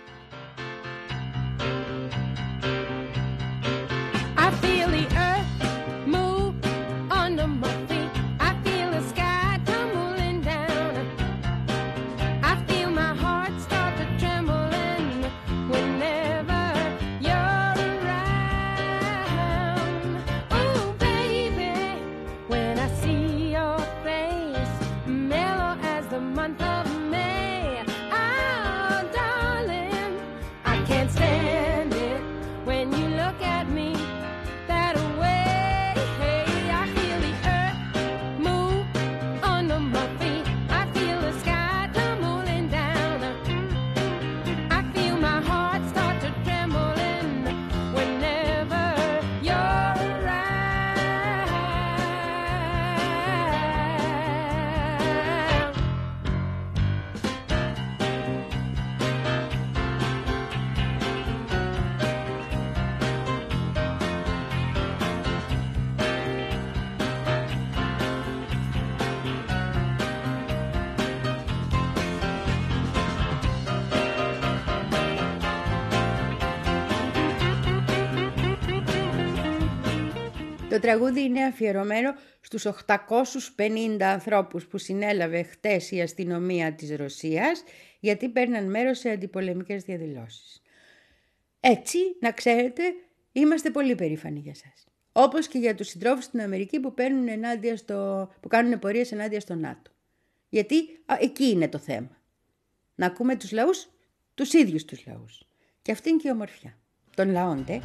I feel the earth move under my feet. I feel the sky tumbling down. I feel my heart start to trembling whenever you're around. Oh, baby, when I see your face, mellow as the month of May. Oh, darling, I can't stand it when you look at me that way. I feel the earth move under my feet. I feel the sky tumbling down. I feel my heart start to trembling whenever you're around. Το τραγούδι είναι αφιερωμένο στους οκτακόσιους πενήντα ανθρώπους που συνέλαβε χτες η αστυνομία της Ρωσίας γιατί παίρναν μέρος σε αντιπολεμικές διαδηλώσεις. Έτσι, να ξέρετε, είμαστε πολύ περήφανοι για σας. Όπως και για τους συντρόφους στην Αμερική που, παίρνουν ενάντια στο, που κάνουν πορείες ενάντια στο ΝΑΤΟ. Γιατί α, εκεί είναι το θέμα. Να ακούμε τους λαούς, τους ίδιους τους λαούς. Και αυτή είναι και η ομορφιά των λαών, τε.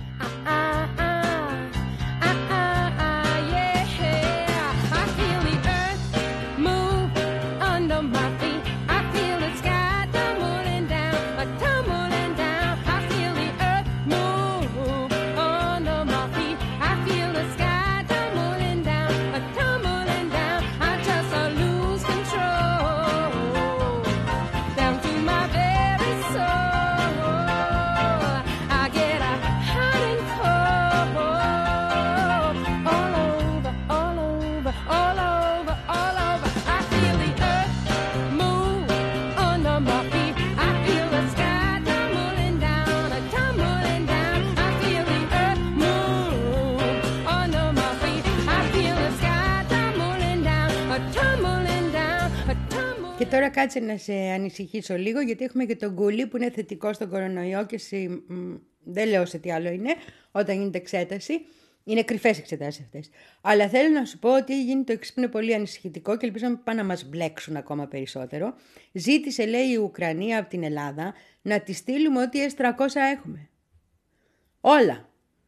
Και τώρα κάτσε να σε ανησυχήσω λίγο, γιατί έχουμε και τον Κούλι που είναι θετικό στον κορονοϊό και σε, μ, δεν λέω σε τι άλλο είναι όταν γίνεται εξέταση. Είναι κρυφές εξετάσεις αυτές. Αλλά θέλω να σου πω ότι γίνει το εξής που είναι πολύ ανησυχητικό και ελπίζω να πάνε να μας μπλέξουν ακόμα περισσότερο. Ζήτησε, λέει, η Ουκρανία από την Ελλάδα να τη στείλουμε ό,τι ες τριακόσια έχουμε. Όλα.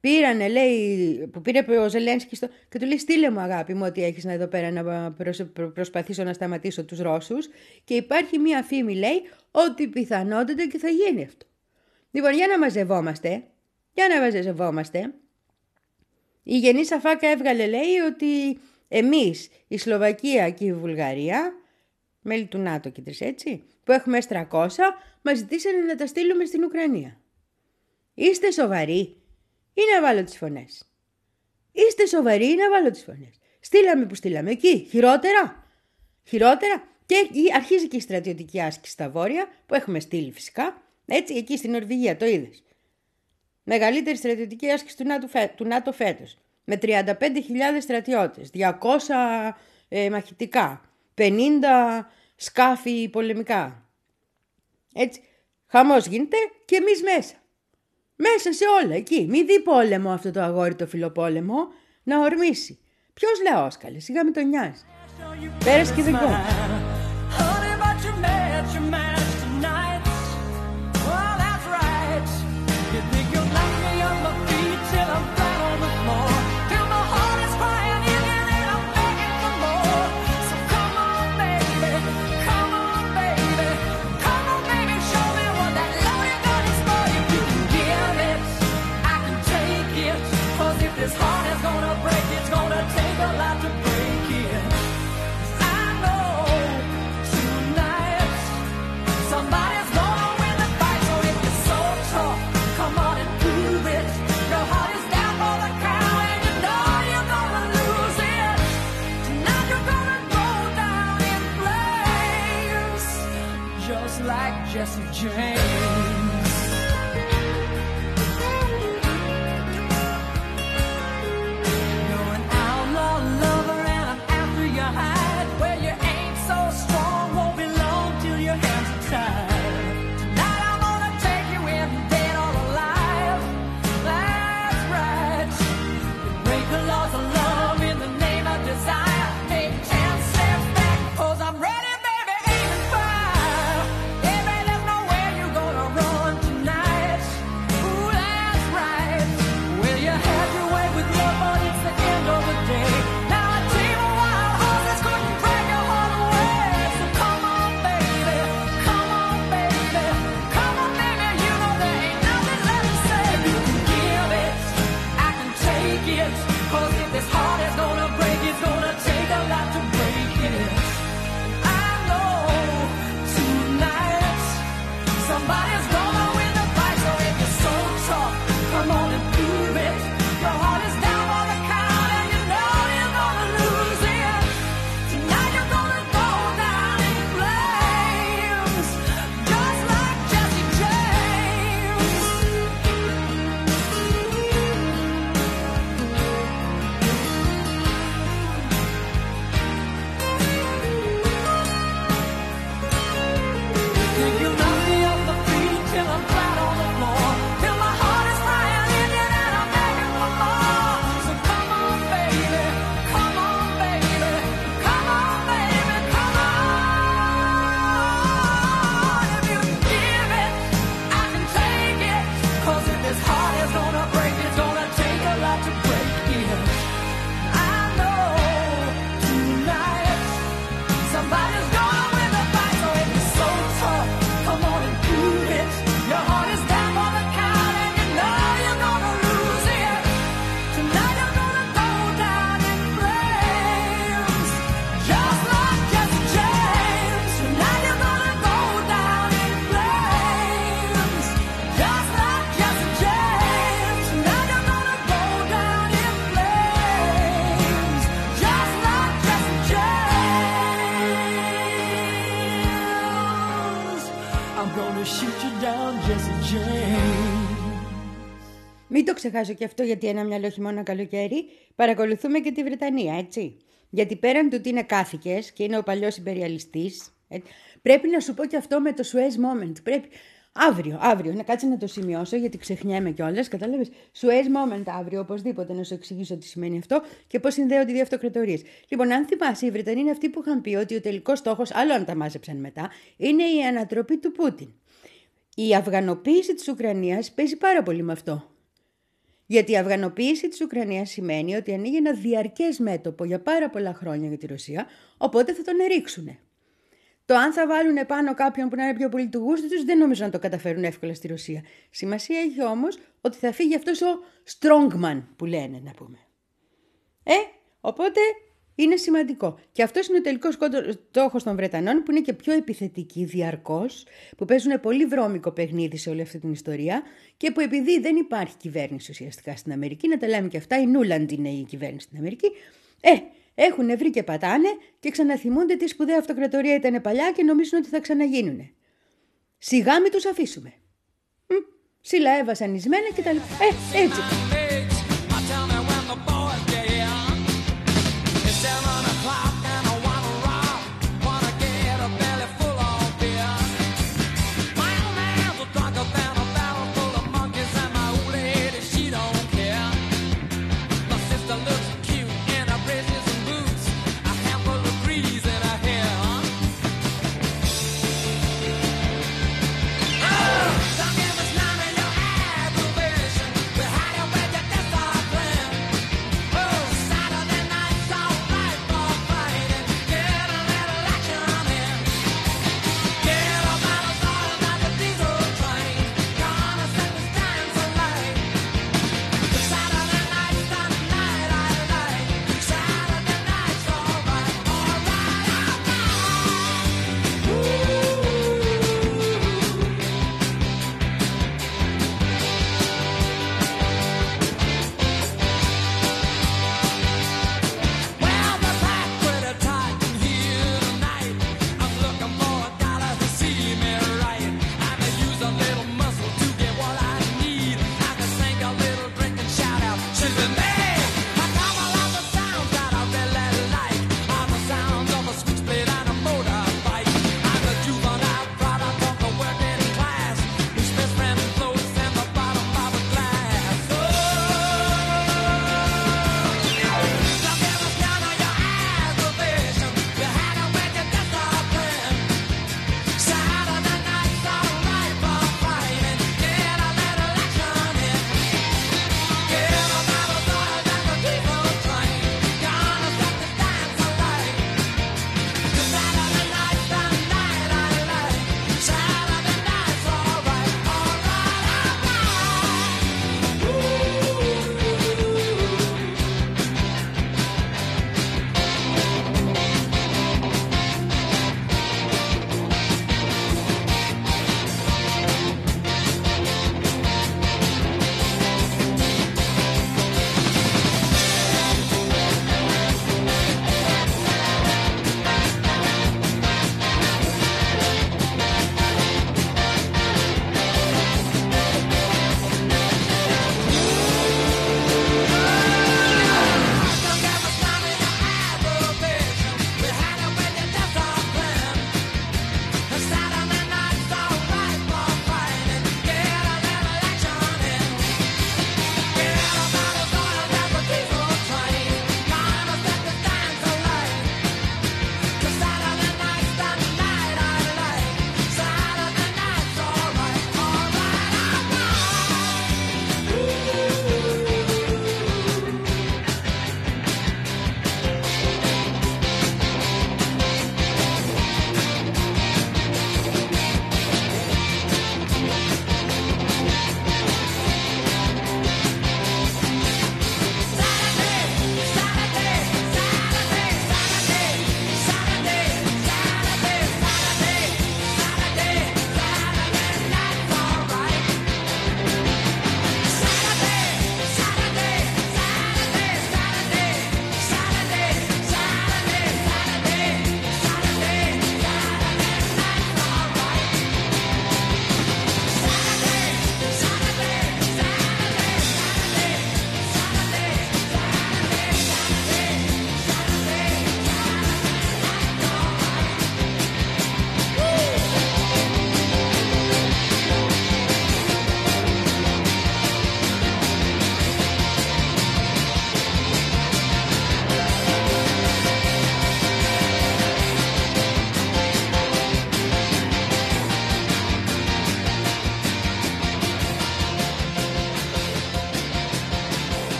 Πήρανε, λέει, που πήρε ο Ζελένσκι στο, και του λέει στείλε μου αγάπη μου ότι έχεις εδώ πέρα να προσ, προ, προσπαθήσω να σταματήσω τους Ρώσους και υπάρχει μία φήμη λέει ότι πιθανότατα και θα γίνει αυτό. Λοιπόν, για να μαζευόμαστε, για να μαζευόμαστε. Η Γενή Σαφάκα έβγαλε λέει ότι εμείς, η Σλοβακία και η Βουλγαρία, μέλη του ΝΑΤΟ και τρεις έτσι, που έχουμε ες τριακόσια, μας ζητήσανε να τα στείλουμε στην Ουκρανία. Είστε σοβαροί ή να βάλω τις φωνές? Είστε σοβαροί ή να βάλω τις φωνές? Στείλαμε που στείλαμε εκεί, χειρότερα, χειρότερα. Και αρχίζει και η στρατιωτική άσκηση στα βόρεια, που έχουμε στείλει φυσικά, έτσι, εκεί στην Νορβηγία, το είδες. Μεγαλύτερη στρατιωτική άσκηση του ΝΑΤΟ, του ΝΑΤΟ φέτος, με τριάντα πέντε χιλιάδες στρατιώτες, διακόσια ε, μαχητικά, πενήντα σκάφη πολεμικά. Έτσι, χαμός γίνεται και εμείς μέσα. Μέσα σε όλα, εκεί. Μη δει πόλεμο αυτό το αγόρι το φιλοπόλεμο, να ορμήσει. Ποιος λαός καλέ, σιγά με τον νοιάζει. Πέρασε και δεν πω. Jesse James. You're an outlaw lover and I'm after your hide. Where you ain't so strong, won't be long till your hands are tied. Tonight I'm gonna take you in, dead or alive. That's right. You break the laws of love in the name of desire. Take ten steps back, cause I'm ready. Μην το ξεχάσω και αυτό, γιατί ένα μυαλό χειμώνα καλοκαίρι παρακολουθούμε και τη Βρετανία, έτσι. Γιατί πέραν του ότι είναι κάθηκες και είναι ο παλιός υπεριαλιστής, έτσι, πρέπει να σου πω και αυτό με το Suez Moment. Πρέπει αύριο, αύριο, να κάτσε να το σημειώσω γιατί ξεχνιέμαι κιόλας, κατάλαβες. Suez Moment αύριο, οπωσδήποτε να σου εξηγήσω τι σημαίνει αυτό και πώς συνδέονται οι δύο αυτοκρατορίες. Λοιπόν, αν θυμάσαι, οι Βρετανοί είναι αυτοί που είχαν πει ότι ο τελικός στόχος, άλλο αν τα μάζεψαν μετά, είναι η ανατροπή του Πούτιν. Η αφγανοποίηση της Ουκρανίας παίζει πάρα πολύ με αυτό. Γιατί η αφγανοποίηση της Ουκρανίας σημαίνει ότι ανοίγει ένα διαρκές μέτωπο για πάρα πολλά χρόνια για τη Ρωσία, οπότε θα τον ερίξουνε. Το αν θα βάλουν πάνω κάποιον που να είναι πιο πολύ του γούστου τους δεν νομίζω να το καταφέρουν εύκολα στη Ρωσία. Σημασία έχει όμως ότι θα φύγει αυτός ο strongman που λένε, να πούμε. Ε, οπότε είναι σημαντικό. Και αυτός είναι ο τελικός στόχος των Βρετανών, που είναι και πιο επιθετικοί διαρκώς, που παίζουν πολύ βρώμικο παιχνίδι σε όλη αυτή την ιστορία και που επειδή δεν υπάρχει κυβέρνηση ουσιαστικά στην Αμερική, να τα λέμε και αυτά, η Νούλαντ είναι η κυβέρνηση στην Αμερική, ε, έχουν βρει και πατάνε και ξαναθυμούνται τι σπουδαία αυτοκρατορία ήταν παλιά και νομίζουν ότι θα ξαναγίνουνε. Σιγά μην τους αφήσουμε. Μ, σιλαέ βασανισμένα και τα λοιπά. Ε, έτσι. Don't give us none of your aggravation. We hide it with your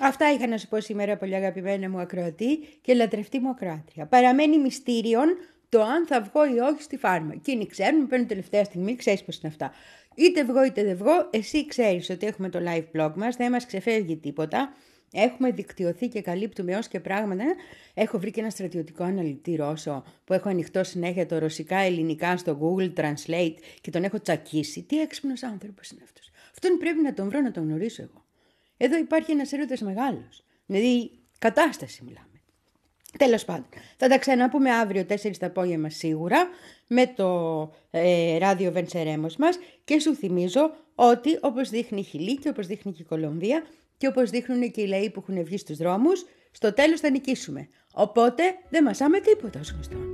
Αυτά είχα να σου πω σήμερα, πολύ αγαπημένα μου ακροατή και λατρευτή μου ακροάτρια. Παραμένει μυστήριον το αν θα βγω ή όχι στη Φάρμα. Εκείνοι ξέρουν, με παίρνουν τελευταία στιγμή, ξέρεις πώς είναι αυτά. Είτε βγω είτε δεν βγω, εσύ ξέρεις ότι έχουμε το live blog μας, δεν μας ξεφεύγει τίποτα. Έχουμε δικτυωθεί και καλύπτουμε ως και πράγματα. Έχω βρει και ένα στρατιωτικό αναλυτή Ρώσο που έχω ανοιχτό συνέχεια το ρωσικά-ελληνικά στο Google Translate και τον έχω τσακίσει. Τι έξυπνος άνθρωπος είναι αυτός. Αυτόν πρέπει να τον βρω, να τον γνωρίσω εγώ. Εδώ υπάρχει ένας έρωτας μεγάλος. Δηλαδή, κατάσταση μιλάμε. Τέλος πάντων, θα τα ξαναπούμε αύριο τέσσερις το απόγευμα σίγουρα με το ε, ράδιο Βενσερέμος μας και σου θυμίζω ότι όπως δείχνει η Χιλή και όπως δείχνει και η Κολομβία και όπως δείχνουν και οι λαοί που έχουν βγει στους δρόμους, στο τέλος θα νικήσουμε. Οπότε δεν μασάμε τίποτα ως γνωστόν.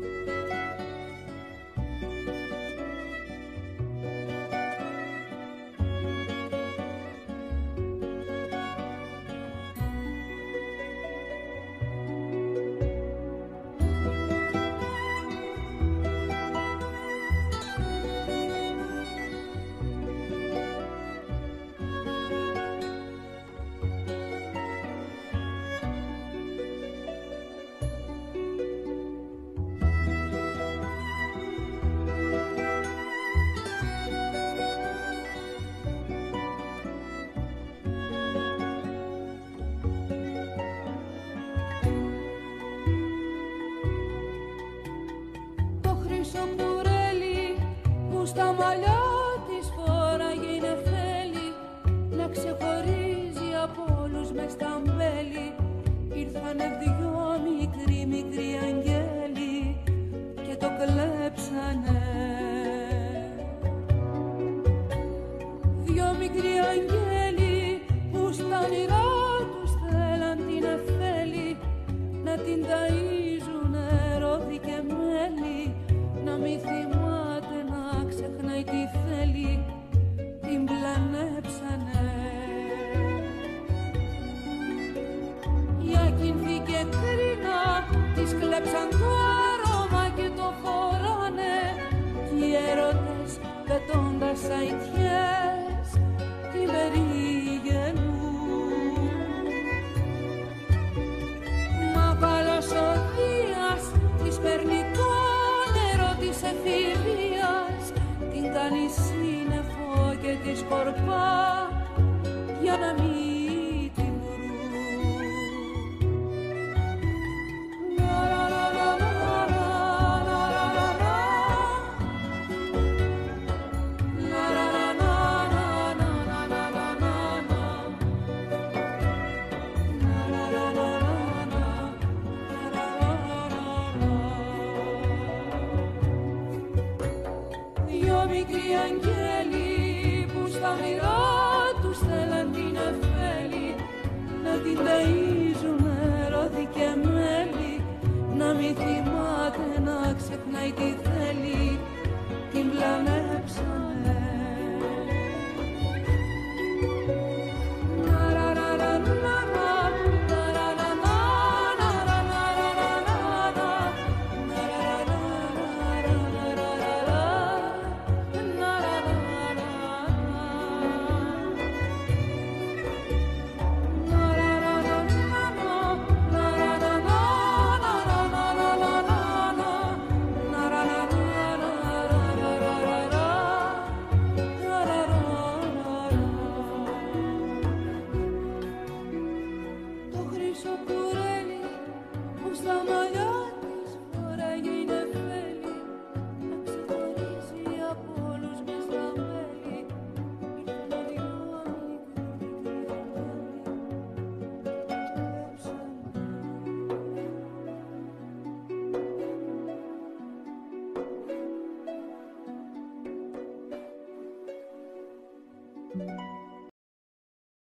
Στα μαλλιά της φόραγε η νεφέλη να ξεχωρίζει από όλους μες στα μπέλη. Ήρθανε δυο μικροί μικροί αγγέλοι και το κλέψανε. Δυο μικροί αγγέλοι που στα όνειρά τους θέλαν την νεφέλη να την ταΐζουνε ρόδι και μέλι, να μη θυμάται να ξεχνάει τι θέλει, την πλανέψανε. Για κινθήκε κρίνα, της κλέψαν το άρωμα και το φοράνε κι οι έρωτες πετώντας αητιές την περίγενουν. Μα καλός ο Δίας της παίρνει το νερό της εφηβείας, την κάνει σύννεφο και τη σκορπά για να μην την βρουν. Δυο μικροί αγγέλοι